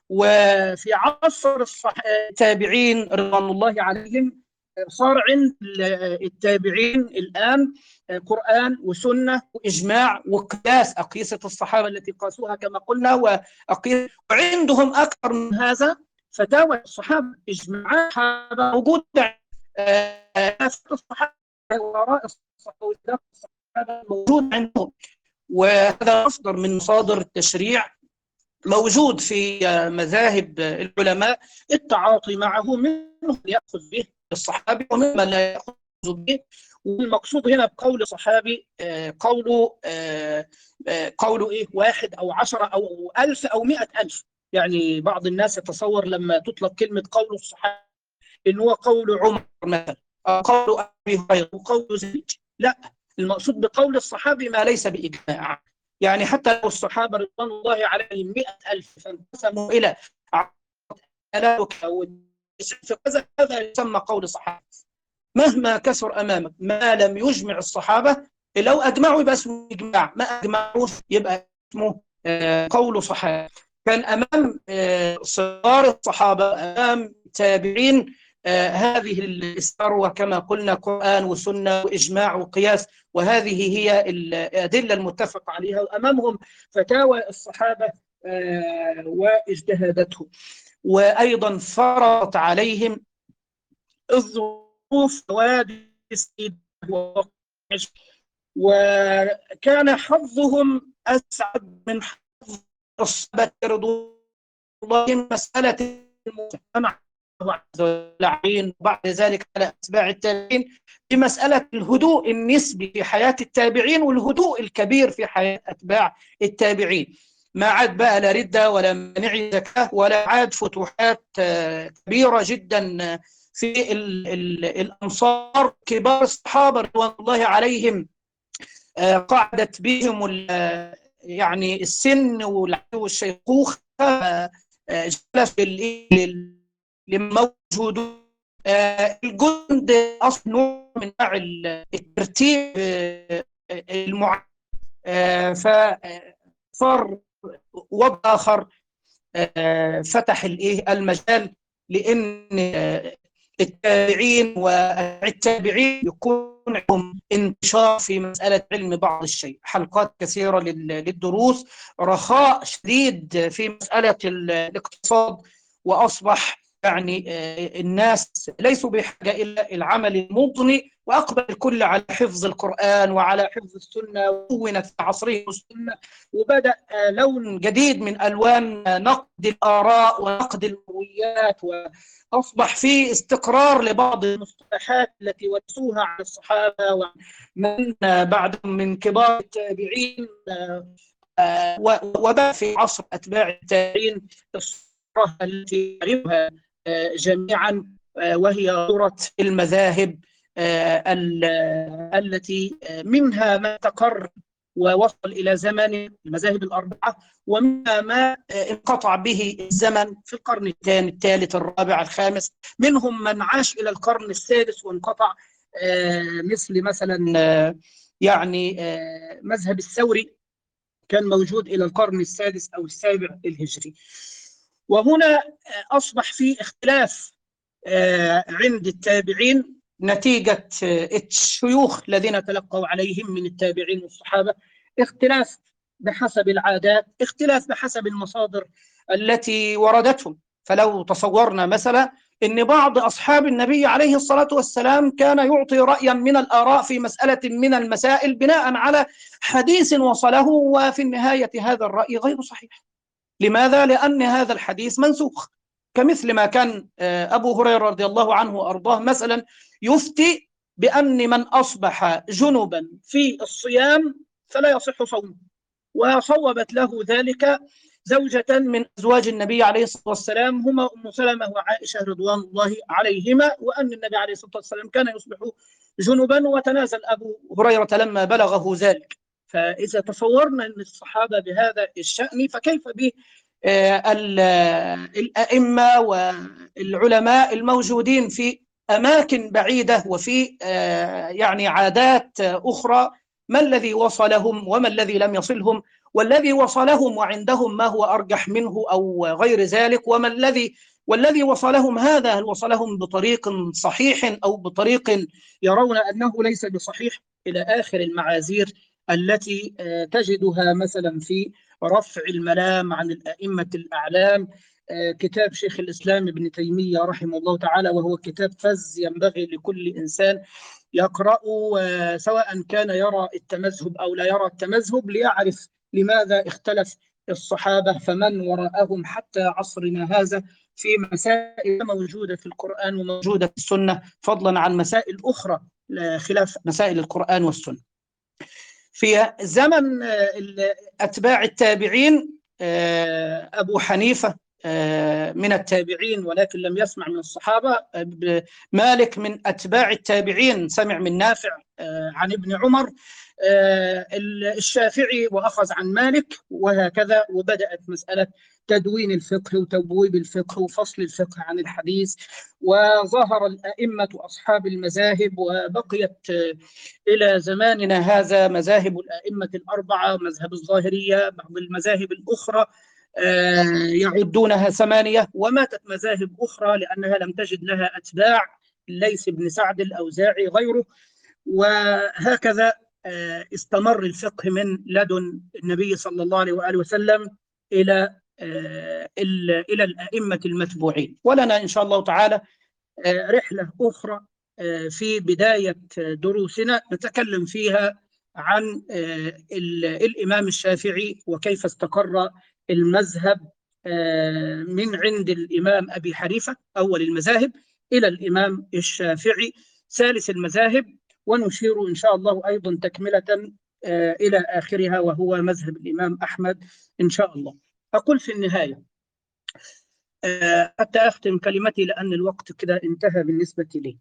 وفي عصر التابعين رضوان الله عليهم صار عند التابعين الآن قرآن وسنة وإجماع وقياس، أقيسة الصحابة التي قاسوها كما قلنا، وأقيس وعندهم أكثر من هذا فتاوى الصحابة، إجماعات الصحابة موجودة، الصحابة وراء الصحابة موجود عندهم، وهذا مصدر من مصادر التشريع موجود في مذاهب العلماء. التعاطي معه منهم يأخذ به الصحابي ومما لا يأخذ به. والمقصود هنا بقول صحابي قوله قوله إيه واحد أو عشرة أو ألف أو مئة ألف. يعني بعض الناس يتصور لما تطلق كلمة قول الصحابي إن هو قول عمر مثلا أو قول أبي هريرة وقول زيد، لا، المقصود بقول الصحابي ما ليس بإجماع. يعني حتى لو الصحابة رضوان الله عليهم مئة ألف فانقسموا إلى آلاف أو كذا، هذا يسمى قول صحابي مهما كثر أمامك، ما لم يجمع الصحابة. لو أجمعوا يبقى اسمه إجماع، ما أجمعوا يبقى اسمه قول صحابي. كان أمام صغار الصحابة، أمام التابعين، هذه الثروة كما قلنا قرآن وسنة وإجماع وقياس، وهذه هي الأدلة المتفق عليها، وأمامهم فتاوى الصحابة واجتهاداتهم. وأيضا فرضت عليهم الظروف حوادث، وكان حظهم أسعد من حظ الصحابة رضوان الله. مسألة المجتمع وبعد ذلك على أتباع التابعين بمسألة الهدوء النسبي في حياة التابعين والهدوء الكبير في حياة أتباع التابعين. ما عاد بقى لا ردة ولا منع زكاة ولا عاد فتوحات كبيرة جدا في ال ال الأمصار. كبار الصحابة رضوان الله عليهم قعدت بهم يعني السن والشيخوخة، جلس لموجود الجند أصل نوع من الترتيب المعين، فصار وضع آخر فتح المجال لأن التابعين والتابعين يكون عندهم انتشار في مسألة علم بعض الشيء، حلقات كثيرة للدروس، رخاء شديد في مسألة الاقتصاد، وأصبح يعني الناس ليسوا بحاجة إلى العمل المضني، وأقبل الكل على حفظ القرآن وعلى حفظ السنة، وكونت في عصره السنة، وبدأ لون جديد من ألوان نقد الآراء ونقد المرويات، وأصبح في استقرار لبعض المصطلحات التي ورثوها عن الصحابة ومن بعدهم من كبار التابعين، وبدأ في عصر أتباع التابعين الصورة التي نعرفها جميعا، وهي صورة المذاهب التي منها ما تقر ووصل إلى زمن المذاهب الأربعة، ومنها ما انقطع به الزمن في القرن الثاني الثالث الرابع الخامس، منهم من عاش إلى القرن السادس وانقطع، مثل مثلا يعني مذهب الثوري كان موجود إلى القرن السادس أو السابع الهجري. وهنا أصبح في اختلاف عند التابعين نتيجة الشيوخ الذين تلقوا عليهم من التابعين والصحابة، اختلاف بحسب العادات، اختلاف بحسب المصادر التي وردتهم. فلو تصورنا مثلا أن بعض أصحاب النبي عليه الصلاة والسلام كان يعطي رأيا من الآراء في مسألة من المسائل بناء على حديث وصله، وفي النهاية هذا الرأي غير صحيح. لماذا؟ لأن هذا الحديث منسوخ، كمثل ما كان أبو هريرة رضي الله عنه وأرضاه مثلا يفتي بأن من أصبح جنبا في الصيام فلا يصح صومه، وصوبت له ذلك زوجة من أزواج النبي عليه الصلاة والسلام هما أم سلمة وعائشة رضوان الله عليهما، وأن النبي عليه الصلاة والسلام كان يصبح جنبا، وتنازل أبو هريرة لما بلغه ذلك. فإذا تصورنا أن الصحابة بهذا الشأن، فكيف به الأئمة والعلماء الموجودين في أماكن بعيدة وفي يعني عادات أخرى ما الذي وصلهم وما الذي لم يصلهم، والذي وصلهم وعندهم ما هو أرجح منه أو غير ذلك، وما الذي والذي وصلهم هذا هل وصلهم بطريق صحيح أو بطريق يرون أنه ليس بصحيح، إلى آخر المعاذير التي تجدها مثلا في رفع الملام عن الأئمة الأعلام. كتاب شيخ الإسلام ابن تيمية رحمه الله تعالى، وهو كتاب فز ينبغي لكل إنسان يقرأه سواء كان يرى التمذهب أو لا يرى التمذهب، ليعرف لماذا اختلف الصحابة فمن وراءهم حتى عصرنا هذا في مسائل موجودة في القرآن وموجودة في السنة، فضلا عن مسائل أخرى خلاف مسائل القرآن والسنة. في زمن أتباع التابعين، أبو حنيفة من التابعين ولكن لم يسمع من الصحابة، مالك من أتباع التابعين سمع من نافع عن ابن عمر، الشافعي وأخذ عن مالك، وهكذا. وبدأت مسألة تدوين الفقه وتبويب الفقه وفصل الفقه عن الحديث، وظهر الأئمة أصحاب المذاهب، وبقيت إلى زماننا هذا مذاهب الأئمة الأربعة، مذهب الظاهرية، بعض المذاهب الأخرى يعدونها ثمانية، وماتت مذاهب أخرى لأنها لم تجد لها أتباع، ليس بن سعد الأوزاعي غيره. وهكذا استمر الفقه من لدن النبي صلى الله عليه وآله وسلم إلى إلى الأئمة المتبوعين. ولنا إن شاء الله تعالى رحلة أخرى في بداية دروسنا نتكلم فيها عن الإمام الشافعي وكيف استقر المذهب من عند الإمام أبي حنيفة أول المذاهب إلى الإمام الشافعي ثالث المذاهب، ونشير إن شاء الله أيضا تكملة إلى آخرها وهو مذهب الإمام أحمد إن شاء الله. أقول في النهاية حتى أختم كلمتي لأن الوقت كده انتهى بالنسبة لي.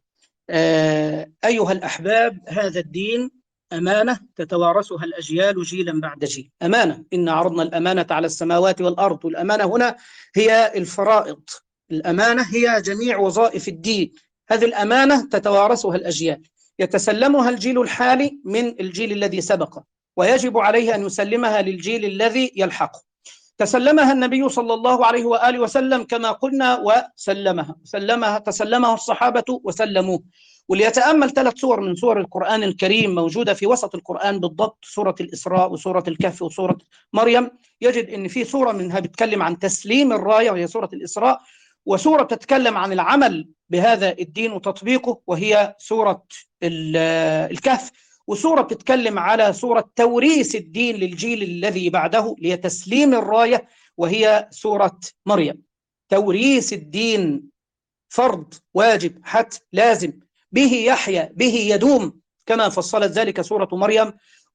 أيها الأحباب، هذا الدين أمانة تتوارثها الأجيال جيلا بعد جيل. أمانة، إن عرضنا الأمانة على السماوات والأرض، والأمانة هنا هي الفرائض، الأمانة هي جميع وظائف الدين. هذه الأمانة تتوارثها الأجيال، يتسلمها الجيل الحالي من الجيل الذي سبقه، ويجب عليه أن يسلمها للجيل الذي يلحقه. تسلمها النبي صلى الله عليه وآله وسلم كما قلنا، وسلمها سلمها تسلمها الصحابة وسلموه. وليتأمل ثلاث سور من سور القرآن الكريم موجودة في وسط القرآن بالضبط، سورة الإسراء وسورة الكهف وسورة مريم، يجد أن في سورة منها بتتكلم عن تسليم الراية وهي سورة الإسراء، وسورة تتكلم عن العمل بهذا الدين وتطبيقه وهي سورة الكهف، وسورة بتتكلم على سورة توريث الدين للجيل الذي بعده لتسليم الراية وهي سورة مريم. توريث الدين فرض واجب حتى لازم، به يحيا به يدوم كما فصلت ذلك سورة مريم.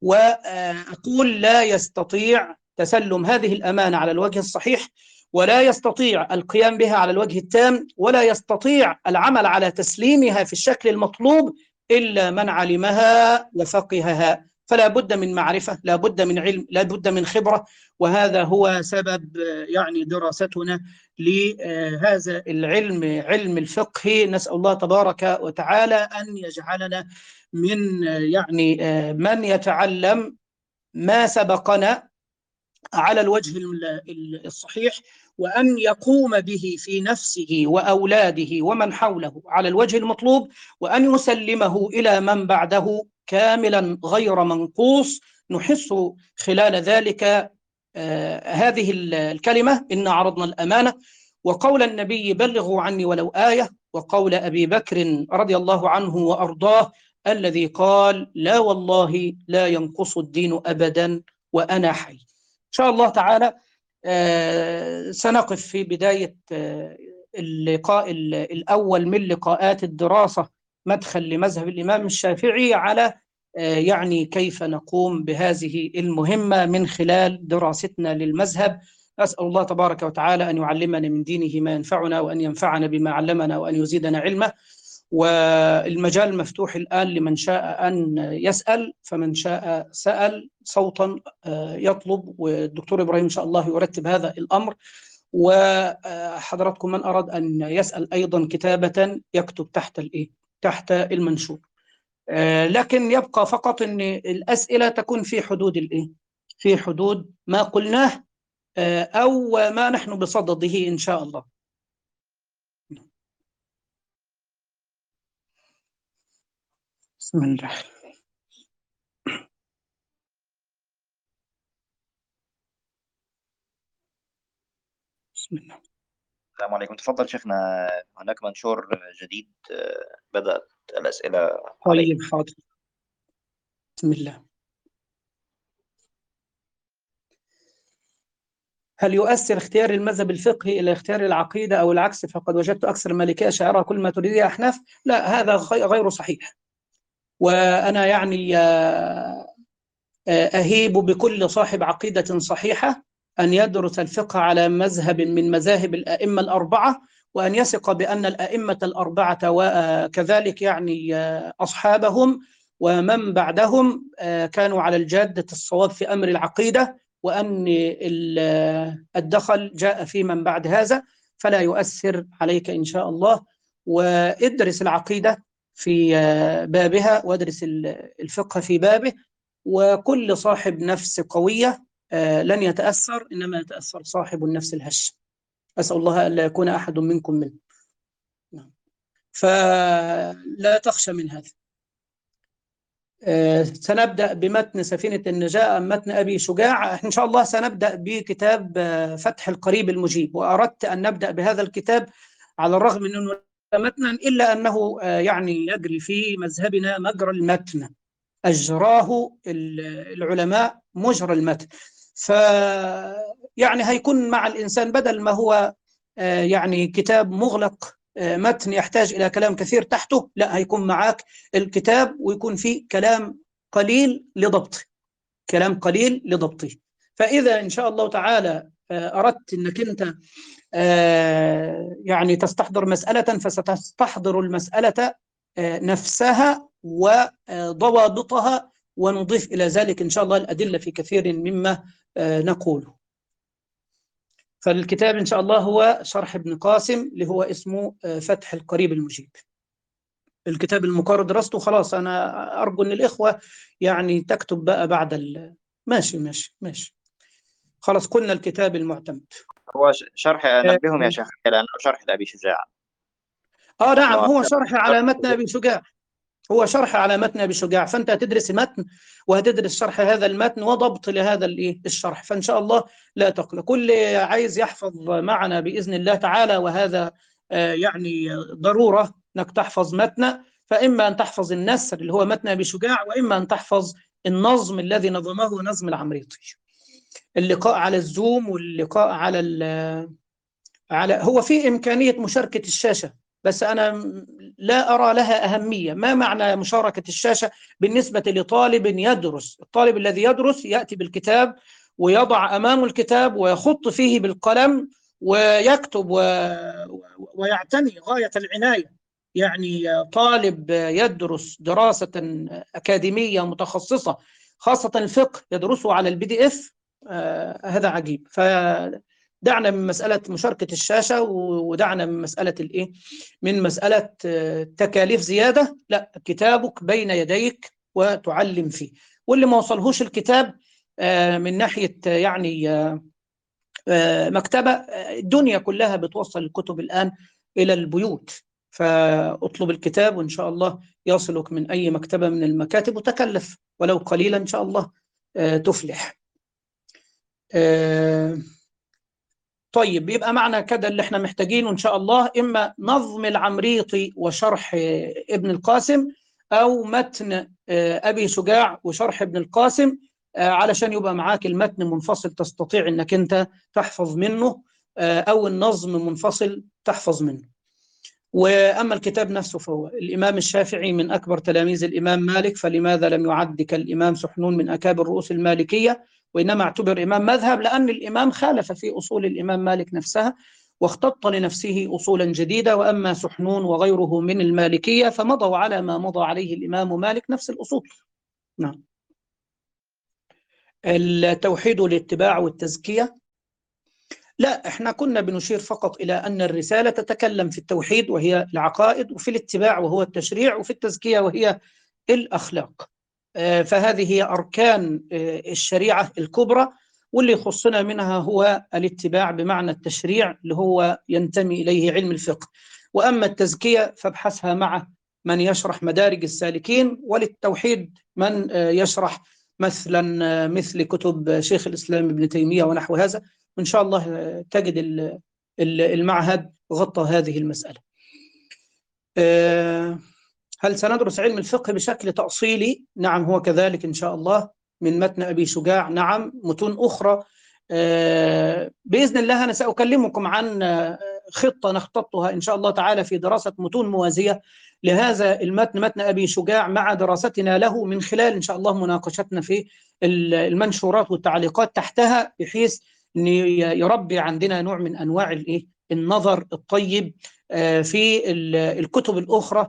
وأقول لا يستطيع تسلم هذه الأمانة على الوجه الصحيح، ولا يستطيع القيام بها على الوجه التام، ولا يستطيع العمل على تسليمها في الشكل المطلوب إلا من علمها وفقهها. فلا بد من معرفة، لا بد من علم، لا بد من خبرة، وهذا هو سبب يعني دراستنا لهذا العلم، علم الفقه. نسأل الله تبارك وتعالى أن يجعلنا من يعني من يتعلم ما سبقنا على الوجه الصحيح، وأن يقوم به في نفسه وأولاده ومن حوله على الوجه المطلوب، وأن يسلمه إلى من بعده كاملا غير منقوص. نحس خلال ذلك آه هذه الكلمة إن عرضنا الأمانة، وقول النبي بلغوا عني ولو آية، وقول أبي بكر رضي الله عنه وأرضاه الذي قال لا والله لا ينقص الدين أبدا وأنا حي. إن شاء الله تعالى آه سنقف في بداية آه اللقاء الأول من لقاءات الدراسة مدخل لمذهب الإمام الشافعي على آه يعني كيف نقوم بهذه المهمة من خلال دراستنا للمذهب. أسأل الله تبارك وتعالى أن يعلمنا من دينه ما ينفعنا، وأن ينفعنا بما علمنا، وأن يزيدنا علما. والمجال مفتوح الآن لمن شاء أن يسأل، فمن شاء سأل صوتا يطلب، والدكتور إبراهيم إن شاء الله يرتب هذا الأمر. وحضراتكم من أراد أن يسأل أيضا كتابة يكتب تحت الإيه تحت المنشور. آه، لكن يبقى فقط أن الأسئلة تكون في حدود الإيه؟ في حدود ما قلناه آه، أو ما نحن بصدده إن شاء الله. بسم الله. بسم الله. السلام عليكم، تفضل شيخنا. هناك منشور جديد آه، بدأت الأسئلة عليه. طيب حاضر. بسم الله. هل يؤثر اختيار المذهب الفقهي إلى اختيار العقيدة أو العكس؟ فقد وجدت أكثر المالكية شاعرة كل ما تريدها أحناف. لا، هذا خي- غير صحيح. وأنا يعني آه، آه، أهيب بكل صاحب عقيدة صحيحة أن يدرس الفقه على مذهب من مذاهب الأئمة الأربعة، وأن يثق بأن الأئمة الأربعة وكذلك يعني آه، أصحابهم ومن بعدهم آه، كانوا على الجادة الصواب في أمر العقيدة، وأن ال- آه، الدخل جاء في من بعد هذا، فلا يؤثر عليك إن شاء الله. وادرس العقيدة في آه، بابها، وادرس ال- الفقه في بابه، وكل صاحب نفس قوية آه، لن يتأثر، إنما يتأثر صاحب النفس الهشة. أسأل الله ألا يكون أحد منكم منه. نعم. فلا تخشى من هذا. آه، سنبدأ بمتن سفينة النجاة أم متن أبي شجاع؟ إن شاء الله سنبدأ بكتاب آه، فتح القريب المجيب، وأردت أن نبدأ بهذا الكتاب على الرغم من أنه متنا، إلا أنه آه، يعني يجري في مذهبنا مجرى المتن، أجراه العلماء مجرى المتن. ف يعني هيكون مع الإنسان بدل ما هو آه، يعني كتاب مغلق آه، متن يحتاج إلى كلام كثير تحته، لا، هيكون معاك الكتاب ويكون فيه كلام قليل لضبطه، كلام قليل لضبطه. فإذا إن شاء الله تعالى آه، أردت أنك أنت آه، يعني تستحضر مسألة، فستستحضر المسألة آه، نفسها وضوابطها، ونضيف إلى ذلك إن شاء الله الأدلة في كثير مما آه، نقوله. فالكتاب إن شاء الله هو شرح ابن قاسم اللي هو اسمه آه، فتح القريب المجيب. الكتاب المقرر درسته خلاص. أنا أرجو أن الإخوة يعني تكتب بقى بعد ال... ماشي ماشي ماشي. خلاص، قلنا الكتاب المعتمد. هو ش- شرح آه نبههم يا شيخ لأنه شرح لأبي شجاع. آه، نحن نعم، هو أخذنا شرح على متن أبي شجاع. هو شرح على متن أبي شجاع، فأنت هتدرس متن وهتدرس شرح هذا المتن وضبط لهذا الإيه الشرح، فإن شاء الله لا تقلق. كل عايز يحفظ معنا بإذن الله تعالى، وهذا آه، يعني ضرورة أنك تحفظ متن، فإما أن تحفظ النثر اللي هو متن أبي شجاع، وإما أن تحفظ النظم الذي نظمه نظم العمريطي. اللقاء على الزوم واللقاء على على هو في إمكانية مشاركة الشاشة، بس أنا لا أرى لها أهمية. ما معنى مشاركة الشاشة بالنسبة لطالب يدرس؟ الطالب الذي يدرس يأتي بالكتاب ويضع أمامه الكتاب ويخط فيه بالقلم ويكتب و... ويعتني غاية العناية. يعني طالب يدرس دراسة أكاديمية متخصصة، خاصة الفقه، يدرسه على البي دي إف، آه هذا عجيب. ف دعنا من مسألة مشاركة الشاشة، ودعنا من مسألة الإيه؟ من مسألة تكاليف زيادة. لا، كتابك بين يديك وتعلم فيه. واللي ما وصلهوش الكتاب من ناحية يعني مكتبة، الدنيا كلها بتوصل الكتب الآن إلى البيوت، فاطلب الكتاب وإن شاء الله يصلك من أي مكتبة من المكاتب، وتكلف ولو قليلا إن شاء الله تفلح. طيب، يبقى معنى كده اللي احنا محتاجينه ان شاء الله اما نظم العمريطي وشرح ابن القاسم، او متن ابي شجاع وشرح ابن القاسم، علشان يبقى معاك المتن منفصل تستطيع انك انت تحفظ منه، او النظم منفصل تحفظ منه. واما الكتاب نفسه فهو الامام الشافعي من اكبر تلاميذ الامام مالك، فلماذا لم يعدك الامام سحنون من اكابر رؤوس المالكيه، وإنما اعتبر إمام مذهب لأن الإمام خالف في أصول الإمام مالك نفسها واختط لنفسه أصولا جديدة. وأما سحنون وغيره من المالكية فمضوا على ما مضى عليه الإمام مالك، نفس الأصول. نعم. التوحيد والاتباع والتزكية، لا، احنا كنا بنشير فقط إلى أن الرسالة تتكلم في التوحيد وهي العقائد، وفي الاتباع وهو التشريع، وفي التزكية وهي الأخلاق. فهذه هي أركان الشريعة الكبرى، واللي يخصنا منها هو الاتباع بمعنى التشريع اللي هو ينتمي إليه علم الفقه. وأما التزكية فابحثها مع من يشرح مدارج السالكين، وللتوحيد من يشرح مثلا مثل كتب شيخ الإسلام ابن تيمية ونحو هذا. وإن شاء الله تجد المعهد غطى هذه المسألة. هل سندرس علم الفقه بشكل تأصيلي؟ نعم، هو كذلك إن شاء الله، من متن أبي شجاع. نعم، متون أخرى بإذن الله. أنا سأكلمكم عن خطة نخططها إن شاء الله تعالى في دراسة متون موازية لهذا المتن، متن أبي شجاع، مع دراستنا له من خلال إن شاء الله مناقشتنا في المنشورات والتعليقات تحتها، بحيث أن يربي عندنا نوع من أنواع الإيه النظر الطيب في الكتب الأخرى.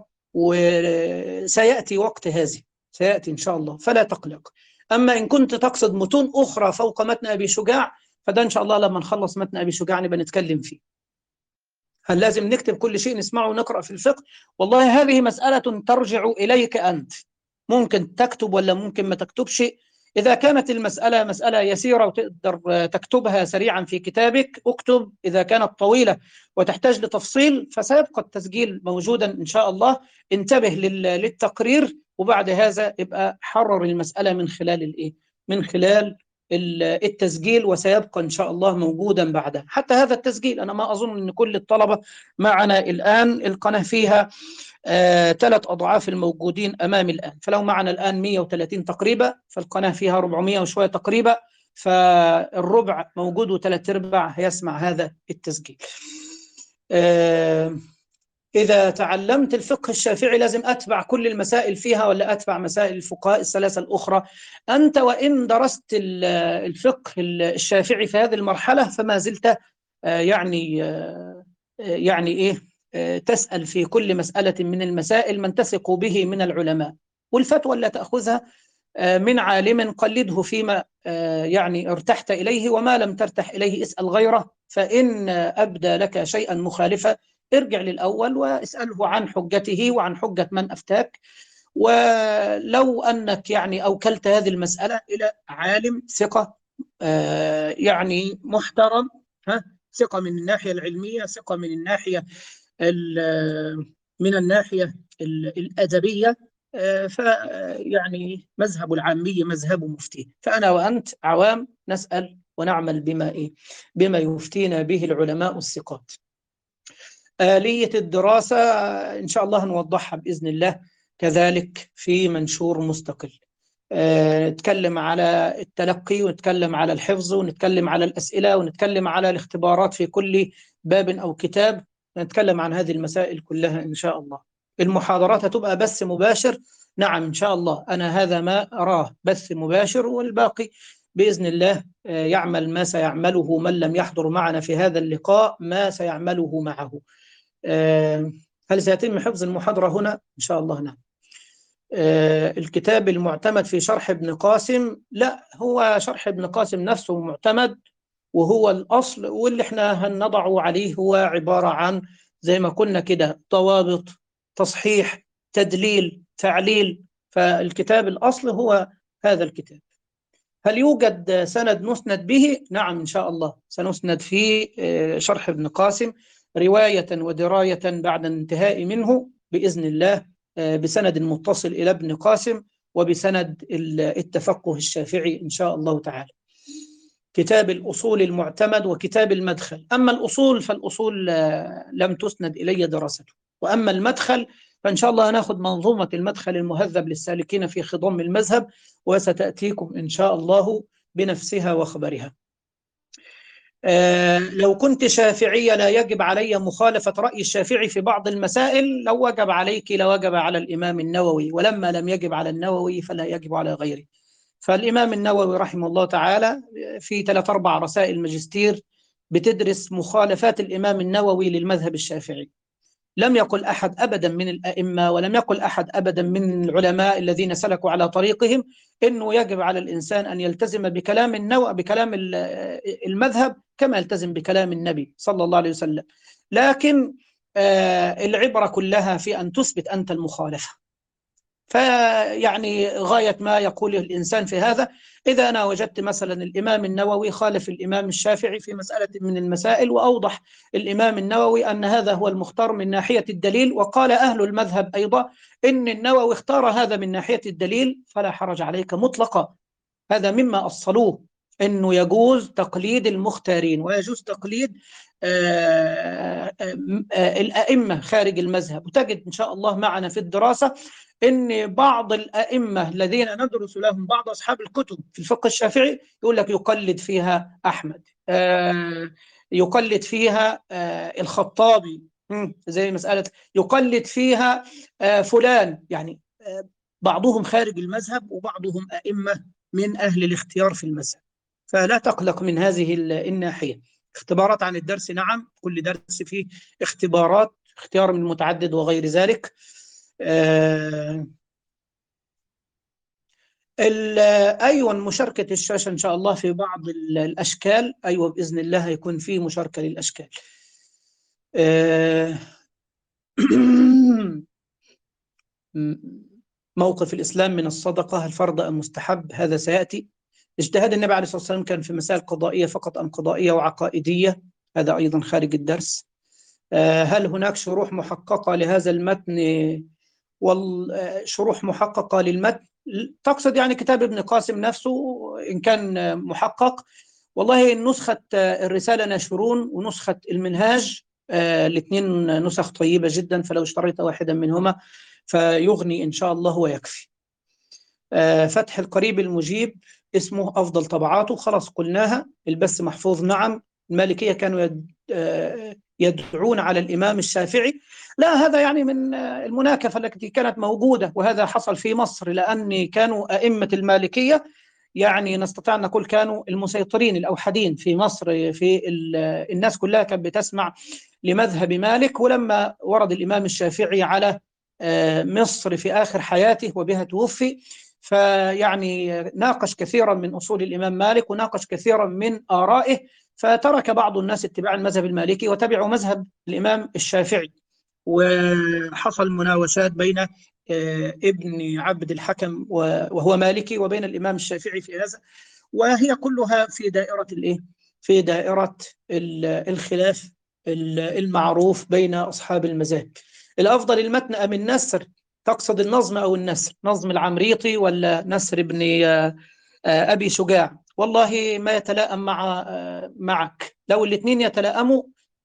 وسيأتي وقت هذه، سيأتي إن شاء الله، فلا تقلق. أما إن كنت تقصد متون أخرى فوق متن أبي شجاع، فده إن شاء الله لما نخلص متن أبي شجاع نبقى نتكلم فيه. هل لازم نكتب كل شيء نسمعه ونقرأ في الفقه؟ والله هذه مسألة ترجع إليك أنت، ممكن تكتب ولا ممكن ما تكتبش. إذا كانت المسألة مسألة يسيرة وتقدر تكتبها سريعا في كتابك اكتب، إذا كانت طويلة وتحتاج لتفصيل فسيبقى التسجيل موجودا إن شاء الله. انتبه للتقرير، وبعد هذا يبقى حرر المسألة من خلال الإيه؟ من خلال التسجيل، وسيبقى إن شاء الله موجودا بعدها. حتى هذا التسجيل أنا ما أظن أن كل الطلبة معنا الآن، القناة فيها آه، ثلاث أضعاف الموجودين أمامي الآن، فلو معنا الآن مئة وثلاثين تقريبا، فالقناة فيها أربعمئة وشوية تقريبا، فالربع موجود وثلاث أرباع هيسمع هذا التسجيل. آه، إذا تعلمت الفقه الشافعي لازم أتبع كل المسائل فيها ولا أتبع مسائل الفقهاء الثلاثة الأخرى؟ أنت وإن درست الفقه الشافعي في هذه المرحلة فما زلت آه، يعني آه، يعني إيه تسأل في كل مسألة من المسائل من تثق به من العلماء، والفتوى لا تأخذها من عالم قلده فيما يعني ارتحت إليه، وما لم ترتح إليه اسأل غيره. فإن أبدى لك شيئا مخالفا ارجع للأول واسأله عن حجته وعن حجة من أفتاك. ولو أنك يعني أوكلت هذه المسألة إلى عالم ثقة يعني محترم، ها ثقة من الناحية العلمية، ثقة من الناحية من الناحية الأدبية، فيعني مذهب العامية مذهب مفتي. فأنا وأنت عوام نسأل ونعمل بما إيه بما يفتينا به العلماء الثقات. آلية الدراسة إن شاء الله نوضحها بإذن الله كذلك في منشور مستقل. نتكلم على التلقي، ونتكلم على الحفظ، ونتكلم على الأسئلة، ونتكلم على الاختبارات في كل باب أو كتاب. نتكلم عن هذه المسائل كلها إن شاء الله. المحاضرات هتبقى بث مباشر، نعم إن شاء الله، أنا هذا ما أراه بث مباشر، والباقي بإذن الله يعمل ما سيعمله من لم يحضر معنا في هذا اللقاء ما سيعمله معه. هل سيتم حفظ المحاضرة هنا؟ إن شاء الله نعم. الكتاب المعتمد في شرح ابن قاسم، لا، هو شرح ابن قاسم نفسه معتمد وهو الأصل، واللي احنا هنضعه عليه هو عبارة عن زي ما قلنا كده ضوابط، تصحيح، تدليل، تعليل. فالكتاب الأصل هو هذا الكتاب. هل يوجد سند نسند به؟ نعم إن شاء الله سنسند في شرح ابن قاسم رواية ودراية بعد الانتهاء منه بإذن الله، بسند متصل إلى ابن قاسم وبسند التفقه الشافعي إن شاء الله تعالى. كتاب الأصول المعتمد وكتاب المدخل. أما الأصول فالأصول لم تسند إلي دراسته، وأما المدخل فإن شاء الله نأخذ منظومة المدخل المهذب للسالكين في خضم المذهب، وستأتيكم إن شاء الله بنفسها وخبرها. آه لو كنت شافعية لا يجب علي مخالفة رأي الشافعي في بعض المسائل، لو وجب عليك لوجب على الإمام النووي، ولما لم يجب على النووي فلا يجب على غيره. فالإمام النووي رحمه الله تعالى في ثلاث أربع رسائل ماجستير بتدرس مخالفات الإمام النووي للمذهب الشافعي. لم يقل أحد أبدا من الأئمة، ولم يقل أحد أبدا من العلماء الذين سلكوا على طريقهم إنه يجب على الإنسان أن يلتزم بكلام النووي بكلام المذهب كما يلتزم بكلام النبي صلى الله عليه وسلم. لكن العبرة كلها في أن تثبت أنت المخالفة. فيعني غاية ما يقوله الإنسان في هذا، إذا أنا وجدت مثلا الإمام النووي خالف الإمام الشافعي في مسألة من المسائل، وأوضح الإمام النووي أن هذا هو المختار من ناحية الدليل، وقال أهل المذهب أيضا إن النووي اختار هذا من ناحية الدليل، فلا حرج عليك مطلقا. هذا مما أصلوه، أنه يجوز تقليد المختارين ويجوز تقليد آآ آآ الأئمة خارج المذهب. وتجد إن شاء الله معنا في الدراسة أن بعض الأئمة الذين ندرس لهم، بعض أصحاب الكتب في الفقه الشافعي، يقول لك يقلد فيها أحمد، يقلد فيها الخطابي، زي مسألة يقلد فيها فلان، يعني بعضهم خارج المذهب وبعضهم أئمة من أهل الاختيار في المذهب. فلا تقلق من هذه الناحية. اختبارات عن الدرس، نعم، كل درس فيه اختبارات، اختيار من متعدد وغير ذلك. آه أيوة، مشاركة الشاشة إن شاء الله في بعض الأشكال، أيوة بإذن الله هيكون فيه مشاركة للأشكال. آه موقف الإسلام من الصدقة، هل فرض أم مستحب؟ هذا سيأتي. اجتهاد النبي عليه الصلاة والسلام كان في مسائل قضائية فقط أم قضائية وعقائدية؟ هذا أيضا خارج الدرس. هل هناك شروح محققة لهذا المتن؟ والشروح محققة للمتن تقصد يعني كتاب ابن قاسم نفسه إن كان محقق؟ والله نسخة الرسالة ناشرون ونسخة المنهاج، الاثنين نسخ طيبة جدا، فلو اشتريت واحدا منهما فيغني إن شاء الله ويكفي. فتح القريب المجيب اسمه أفضل طبعاته، خلاص قلناها. البث محفوظ، نعم. المالكية كانوا يدعون على الإمام الشافعي، لا هذا يعني من المناكفة التي كانت موجودة، وهذا حصل في مصر، لأن كانوا أئمة المالكية يعني نستطيع أن نقول كانوا المسيطرين الأوحدين في مصر، في الناس كلها كانت بتسمع لمذهب مالك. ولما ورد الإمام الشافعي على مصر في آخر حياته وبها توفي، فيعني ناقش كثيرا من أصول الإمام مالك وناقش كثيرا من آرائه، فترك بعض الناس اتباع المذهب المالكي وتبعوا مذهب الإمام الشافعي، وحصل مناوشات بين ابن عبد الحكم وهو مالكي وبين الإمام الشافعي في هذا، وهي كلها في دائرة الإيه؟ في دائرة الخلاف المعروف بين أصحاب المذاهب. الأفضل المتن أم النثر؟ تقصد النظم أو النثر؟ نظم العمريطي ولا نثر ابن أبي شجاع؟ والله ما يتلائم مع معك. لو الاثنين يتلائموا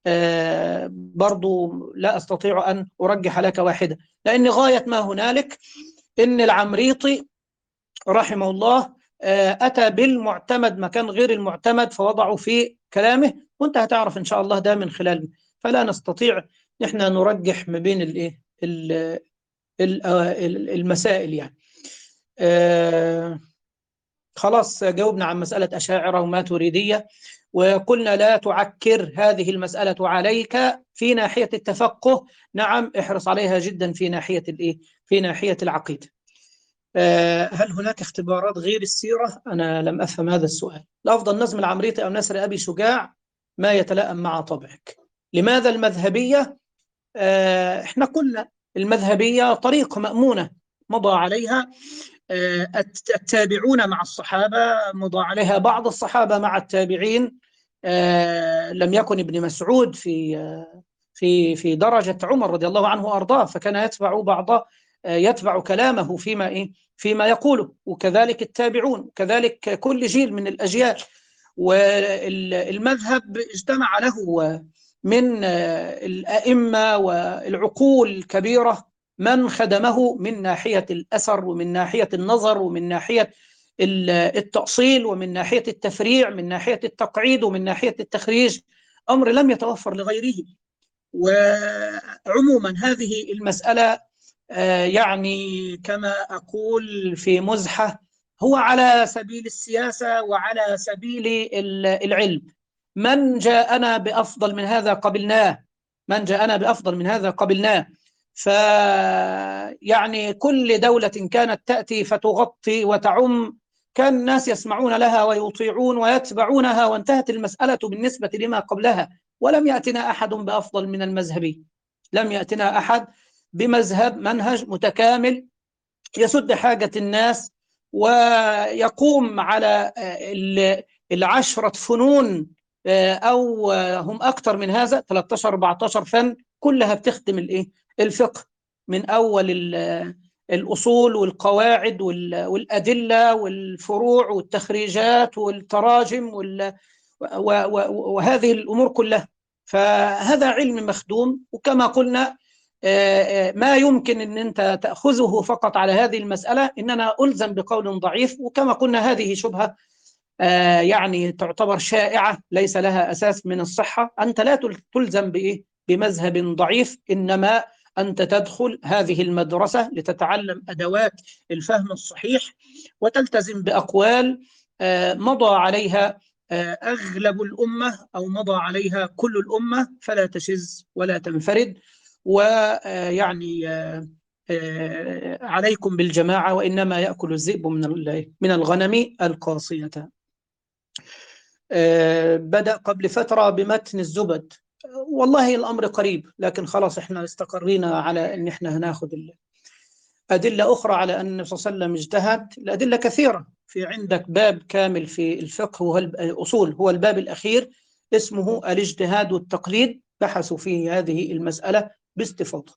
برضو لا أستطيع أن أرجح لك واحدة، لأن غاية ما هنالك إن العمريطي رحمه الله أتى بالمعتمد مكان غير المعتمد فوضعوا في كلامه، وانت هتعرف إن شاء الله ده من خلال، فلا نستطيع نحن نرجح ما بين الايه المسائل يعني. آه خلاص جاوبنا عن مسألة أشاعرة وما تريدية، وقلنا لا تعكر هذه المسألة عليك في ناحية التفقه، نعم احرص عليها جدا في ناحية الايه في ناحية العقيدة. آه هل هناك اختبارات غير السيرة؟ أنا لم أفهم هذا السؤال. الأفضل نظم العمريطي أو نثر أبي شجاع؟ ما يتلائم مع طبعك. لماذا المذهبية؟ آه احنا قلنا المذهبية طريقة مأمونة مضى عليها التابعون مع الصحابة، مضى عليها بعض الصحابة مع التابعين. لم يكن ابن مسعود في في في درجة عمر رضي الله عنه وأرضاه، فكان يتبع بعض يتبع كلامه فيما إيه فيما يقوله، وكذلك التابعون، وكذلك كل جيل من الأجيال. والمذهب اجتمع له من الأئمة والعقول الكبيرة من خدمه من ناحية الأثر ومن ناحية النظر ومن ناحية التأصيل ومن ناحية التفريع من ناحية التقعيد ومن ناحية التخريج، أمر لم يتوفر لغيره. وعموما هذه المسألة يعني كما أقول في مزحة، هو على سبيل السياسة وعلى سبيل العلم. من جاءنا بأفضل من هذا قبلناه، من جاءنا بأفضل من هذا قبلناه. فيعني كل دولة كانت تأتي فتغطي وتعم كان الناس يسمعون لها ويطيعون ويتبعونها، وانتهت المسألة بالنسبة لما قبلها. ولم يأتنا أحد بأفضل من المذهبي، لم يأتنا أحد بمذهب منهج متكامل يسد حاجة الناس ويقوم على العشرة فنون أو هم أكثر من هذا ثلاثة عشر أربعة عشر فن كلها بتخدم الإيه؟ الفقه من أول الأصول والقواعد والأدلة والفروع والتخريجات والتراجم وهذه الأمور كلها. فهذا علم مخدوم، وكما قلنا ما يمكن أن أنت تأخذه فقط على هذه المسألة إننا ألزم بقول ضعيف، وكما قلنا هذه شبهة يعني تعتبر شائعة ليس لها أساس من الصحة. أنت لا تلزم بإيه؟ بمذهب ضعيف، إنما أنت تدخل هذه المدرسة لتتعلم أدوات الفهم الصحيح وتلتزم بأقوال مضى عليها أغلب الأمة أو مضى عليها كل الأمة، فلا تشذ ولا تنفرد. ويعني عليكم بالجماعة، وإنما يأكل الذئب من الغنم القاصية. بدأ قبل فترة بمتن الزبد، والله الأمر قريب، لكن خلاص احنا استقرينا على أن احنا هناخد أدلة أخرى على أن النبي صلى الله عليه وسلم اجتهد. الأدلة كثيرة، في عندك باب كامل في الفقه وهو الأصول، هو الباب الأخير اسمه الاجتهاد والتقليد، بحثوا فيه هذه المسألة باستفاضة.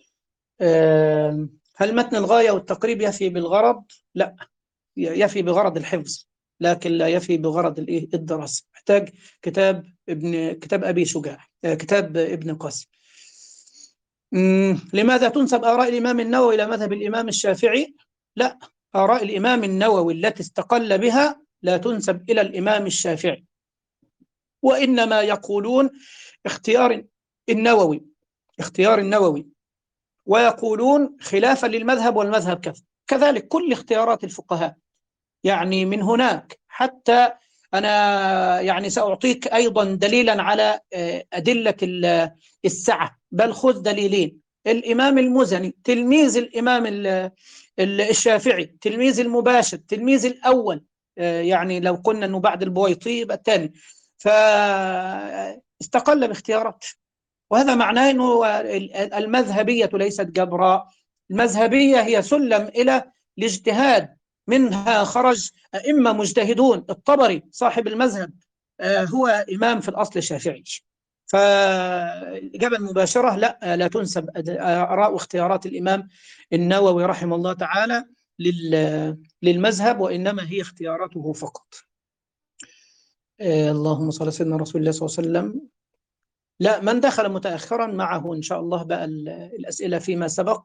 هل متن الغاية والتقريب يفي بالغرض؟ لا، يفي بغرض الحفظ، لكن لا يفي بغرض الايه الدراسة. محتاج كتاب ابن كتاب أبي شجاع، كتاب ابن قاسم. لماذا تنسب آراء الإمام النووي إلى مذهب الإمام الشافعي؟ لا، آراء الإمام النووي التي استقل بها لا تنسب إلى الإمام الشافعي، وإنما يقولون اختيار النووي اختيار النووي ويقولون خلافا للمذهب والمذهب كذا. كذلك كل اختيارات الفقهاء. يعني من هناك حتى أنا يعني سأعطيك أيضا دليلا على أدلة السعة، بل خذ دليلين. الإمام المزني تلميذ الإمام الشافعي، تلميذ المباشر، تلميذ الأول، يعني لو قلنا أنه بعد البويطي يبقى الثاني، فاستقل باختيارات. وهذا معناه أنه المذهبية ليست جبراء، المذهبية هي سلم إلى الاجتهاد، منها خرج أئمة مجتهدون. الطبري صاحب المذهب هو إمام في الأصل الشافعي. فالإجابة المباشرة لا، لا تنسب آراء واختيارات الإمام النووي رحمه الله تعالى للمذهب، وإنما هي اختياراته فقط. اللهم صل على سيدنا رسول الله صلى الله عليه وسلم. لا، من دخل متأخرا معه إن شاء الله بقى الأسئلة فيما سبق.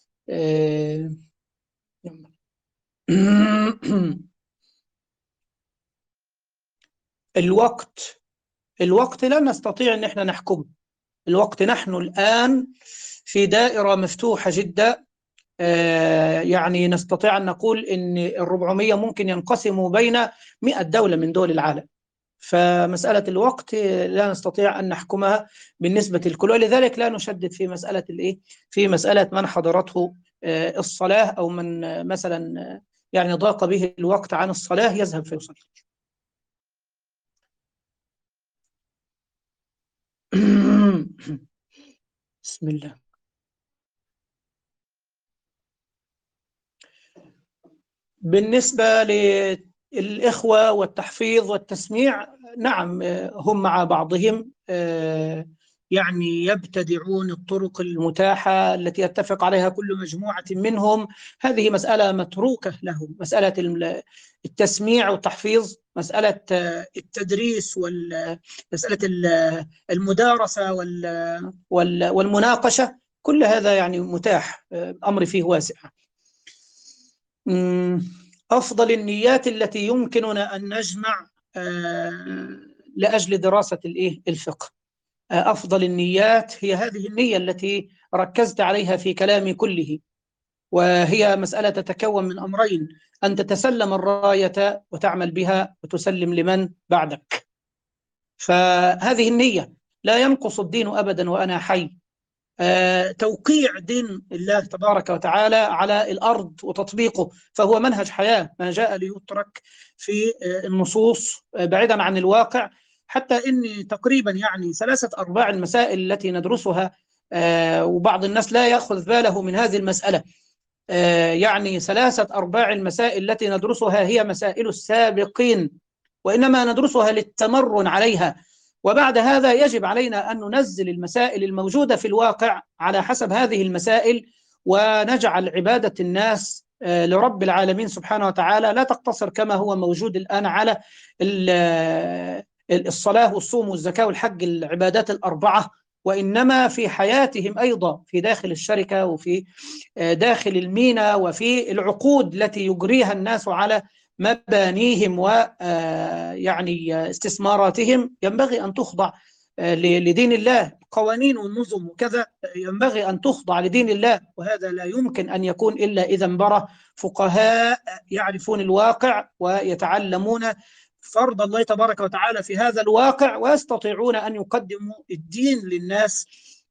الوقت الوقت لا نستطيع أن احنا نحكم الوقت. نحن الآن في دائرة مفتوحة جدا، يعني نستطيع أن نقول أن الربعمية ممكن ينقسموا بين مئة دولة من دول العالم. فمسألة الوقت لا نستطيع أن نحكمها بالنسبة للكل، ولذلك لا نشدد في مسألة الإيه في مسألة من حضرته الصلاة، أو من مثلا يعني ضاق به الوقت عن الصلاة يذهب فيصلي. بسم الله. بالنسبة للإخوة والتحفيظ والتسميع، نعم هم مع بعضهم يعني يبتدعون الطرق المتاحة التي يتفق عليها كل مجموعة منهم. هذه مسألة متروكة لهم، مسألة التسميع والتحفيظ، مسألة التدريس ومسألة المدارسة والمناقشة، كل هذا يعني متاح، أمر فيه واسع. أفضل النيات التي يمكننا أن نجمع لأجل دراسة الفقه، أفضل النيات هي هذه النية التي ركزت عليها في كلامي كله، وهي مسألة تتكون من أمرين: أن تتسلم الراية وتعمل بها وتسلم لمن بعدك. فهذه النية، لا ينقص الدين أبدا وأنا حي. توقيع دين الله تبارك وتعالى على الأرض وتطبيقه، فهو منهج حياة، ما جاء ليترك في النصوص بعيدا عن الواقع. حتى إني تقريبا يعني ثلاثة أرباع المسائل التي ندرسها وبعض الناس لا يأخذ باله من هذه المسألة، يعني ثلاثة أرباع المسائل التي ندرسها هي مسائل السابقين، وإنما ندرسها للتمرن عليها، وبعد هذا يجب علينا أن ننزل المسائل الموجودة في الواقع على حسب هذه المسائل، ونجعل عبادة الناس لرب العالمين سبحانه وتعالى لا تقتصر كما هو موجود الآن على الصلاة والصوم والزكاة والحج، العبادات الأربعة، وإنما في حياتهم أيضا، في داخل الشركة وفي داخل الميناء وفي العقود التي يجريها الناس على مبانيهم ويعني استثماراتهم، ينبغي أن تخضع لدين الله. قوانين والنظم وكذا ينبغي أن تخضع لدين الله، وهذا لا يمكن أن يكون إلا إذا انبرى فقهاء يعرفون الواقع ويتعلمون فرض الله تبارك وتعالى في هذا الواقع، ويستطيعون أن يقدموا الدين للناس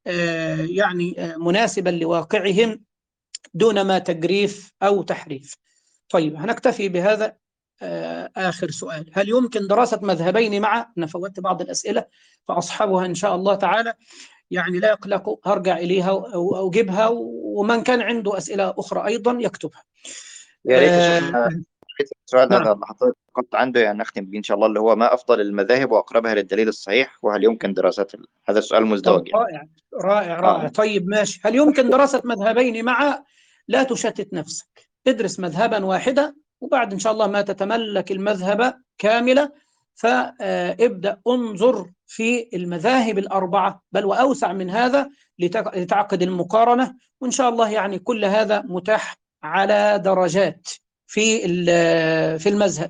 يعني مناسبا لواقعهم دون ما تجريف أو تحريف. طيب هنكتفي بهذا. آخر سؤال: هل يمكن دراسة مذهبين معا؟ أنا فوتت بعض الأسئلة فأصحابها إن شاء الله تعالى يعني لا يقلقوا، هرجع إليها أو أجيبها، ومن كان عنده أسئلة أخرى أيضا يكتبها. يا ريت يا شيخنا السؤال ده نعم. اللي حضرتك كنت عنده يعني نختم بيه إن شاء الله، اللي هو ما أفضل المذاهب وأقربها للدليل الصحيح، وهل يمكن دراسة ال... هذا السؤال مزدوج يعني. رائع رائع رائع. آه. طيب ماشي. هل يمكن دراسة مذهبين معا؟ لا تشتت نفسك، ادرس مذهبا واحدا، وبعد إن شاء الله ما تتملك المذهب كاملة فابدأ انظر في المذاهب الأربعة، بل وأوسع من هذا لتعقد المقارنة، وإن شاء الله يعني كل هذا متاح على درجات في في المذهب.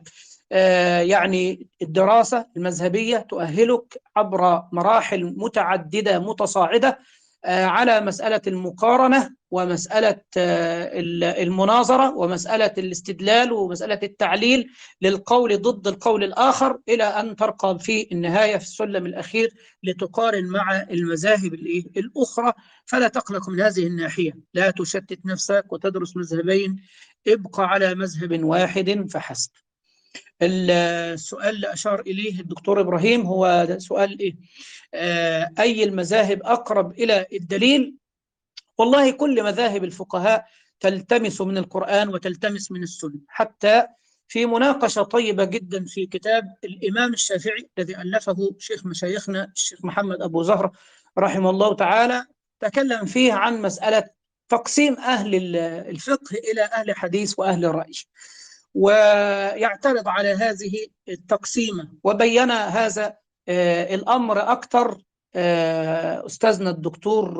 يعني الدراسة المذهبية تؤهلك عبر مراحل متعددة متصاعدة على مسألة المقارنة ومسألة المناظرة ومسألة الاستدلال ومسألة التعليل للقول ضد القول الآخر، إلى أن ترقى في النهاية في السلم الأخير لتقارن مع المذاهب الأخرى. فلا تقلق من هذه الناحية، لا تشتت نفسك وتدرس مذهبين، ابقى على مذهب واحد فحسب. السؤال اللي أشار إليه الدكتور إبراهيم هو سؤال إيه؟ آه أي المذاهب أقرب إلى الدليل؟ والله كل مذاهب الفقهاء تلتمس من القرآن وتلتمس من السنة، حتى في مناقشة طيبة جدا في كتاب الإمام الشافعي الذي ألفه شيخ مشايخنا الشيخ محمد أبو زهر رحمه الله تعالى، تكلم فيه عن مسألة تقسيم أهل الفقه إلى أهل حديث وأهل الرأي، ويعترض على هذه التقسيمة، وبين هذا الأمر أكثر أستاذنا الدكتور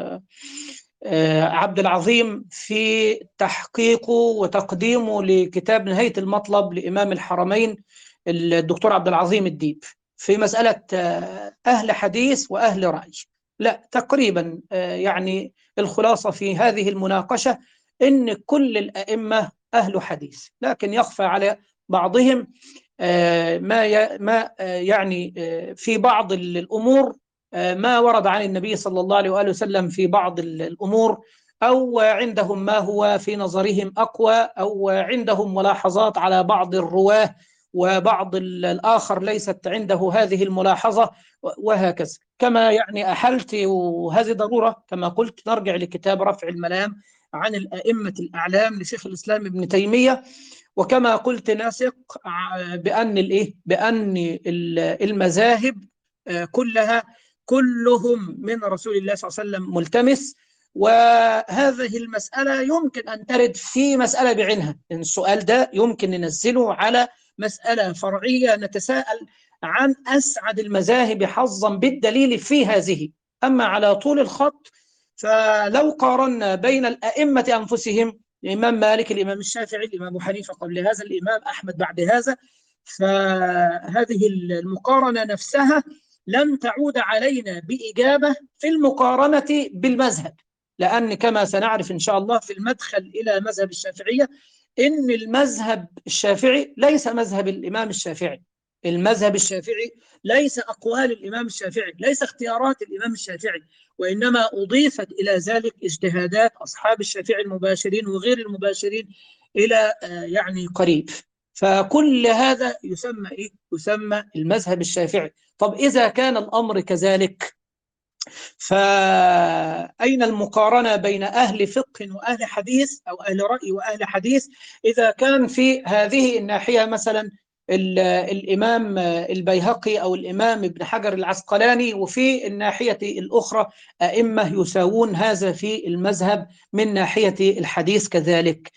عبد العظيم في تحقيقه وتقديمه لكتاب نهاية المطلب لإمام الحرمين الدكتور عبد العظيم الديب في مسألة أهل حديث وأهل رأي. لا تقريبا يعني الخلاصة في هذه المناقشة إن كل الأئمة أهل حديث، لكن يخفى على بعضهم ما ما يعني في بعض الأمور ما ورد عن النبي صلى الله عليه وآله وسلم في بعض الأمور، أو عندهم ما هو في نظرهم أقوى، أو عندهم ملاحظات على بعض الرواه وبعض الآخر ليست عنده هذه الملاحظة، وهكذا. كما يعني أحلت، وهذه ضرورة كما قلت، نرجع لكتاب رفع الملام عن الأئمة الأعلام لشيخ الإسلام ابن تيمية، وكما قلت نثق بأن الإيه بأن المذاهب كلها كلهم من رسول الله صلى الله عليه وسلم ملتمس، وهذه المسألة يمكن أن ترد في مسألة بعينها، إن السؤال ده يمكن ننزله على مسألة فرعية نتساءل عن أسعد المذاهب حظا بالدليل في هذه. أما على طول الخط فلو قارنا بين الأئمة أنفسهم، الإمام مالك، الإمام الشافعي، الإمام أبو حنيفة قبل هذا، الإمام أحمد بعد هذا، فهذه المقارنة نفسها لن تعود علينا بإجابة في المقارنة بالمذهب، لأن كما سنعرف إن شاء الله في المدخل إلى مذهب الشافعية إن المذهب الشافعي ليس مذهب الإمام الشافعي، المذهب الشافعي ليس أقوال الإمام الشافعي، ليس اختيارات الإمام الشافعي، وإنما أضيفت إلى ذلك اجتهادات أصحاب الشافعي المباشرين وغير المباشرين إلى يعني قريب. فكل هذا يسمى إيه؟ يسمى المذهب الشافعي. طب إذا كان الأمر كذلك، فأين المقارنة بين أهل فقه وأهل حديث أو أهل رأي وأهل حديث إذا كان في هذه الناحية مثلا ال- الإمام البيهقي أو الإمام ابن حجر العسقلاني، وفي الناحية الأخرى أئمة يساوون هذا في المذهب من ناحية الحديث كذلك.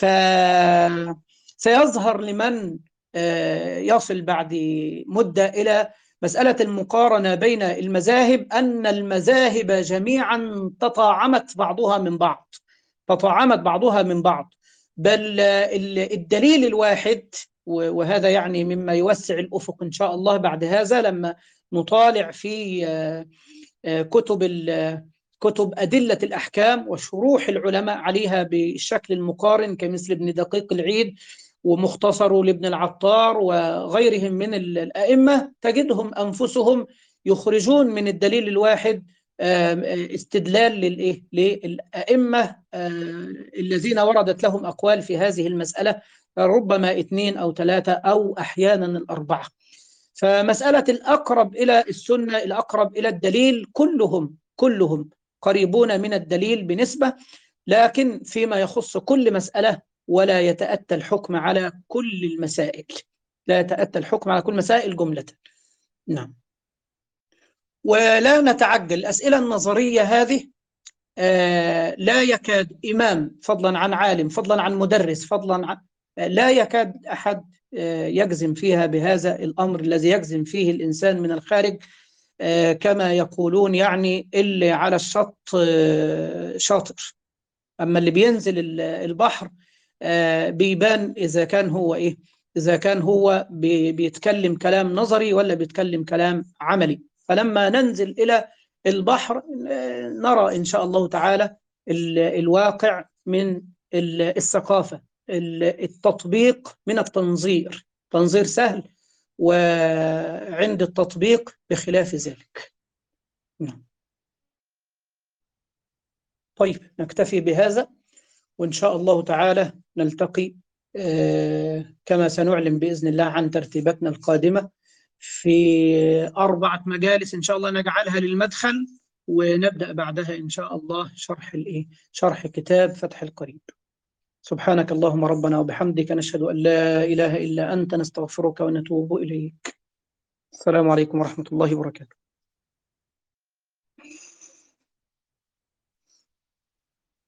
فسيظهر لمن آه، يصل بعد مدة إلى مسألة المقارنة بين المذاهب أن المذاهب جميعا تطاعمت بعضها من بعض، تطاعمت بعضها من بعض، بل الدليل الواحد، وهذا يعني مما يوسع الأفق إن شاء الله بعد هذا لما نطالع في كتب كتب أدلة الأحكام وشروح العلماء عليها بالشكل المقارن كمثل ابن دقيق العيد ومختصر لابن العطار وغيرهم من الأئمة، تجدهم أنفسهم يخرجون من الدليل الواحد استدلال للإيه؟ للأئمة الذين وردت لهم أقوال في هذه المسألة، ربما اثنين أو ثلاثة أو أحيانا الأربعة. فمسألة الأقرب إلى السنة الأقرب إلى الدليل كلهم كلهم قريبون من الدليل بنسبة، لكن فيما يخص كل مسألة ولا يتأتى الحكم على كل المسائل، لا يتأتى الحكم على كل مسائل جملة. نعم. ولا نتعجل الأسئلة النظرية هذه، آه لا يكاد إمام فضلا عن عالم فضلا عن مدرس فضلا عن آه لا يكاد أحد آه يجزم فيها بهذا الأمر الذي يجزم فيه الإنسان من الخارج، آه كما يقولون يعني اللي على الشط آه شاطر، أما اللي بينزل البحر آه بيبان إذا كان هو إيه، إذا كان هو بي بيتكلم كلام نظري ولا بيتكلم كلام عملي. فلما ننزل إلى البحر آه نرى إن شاء الله تعالى الواقع من الثقافة، التطبيق من التنظير، تنظير سهل وعند التطبيق بخلاف ذلك. نعم. طيب نكتفي بهذا، وإن شاء الله تعالى نلتقي آه كما سنعلم بإذن الله عن ترتيباتنا القادمة في أربعة مجالس إن شاء الله نجعلها للمدخل، ونبدأ بعدها إن شاء الله شرح الإيه؟ شرح كتاب فتح القريب. سبحانك اللهم ربنا وبحمدك، نشهد أن لا إله إلا أنت، نستغفرك ونتوب إليك. السلام عليكم ورحمة الله وبركاته.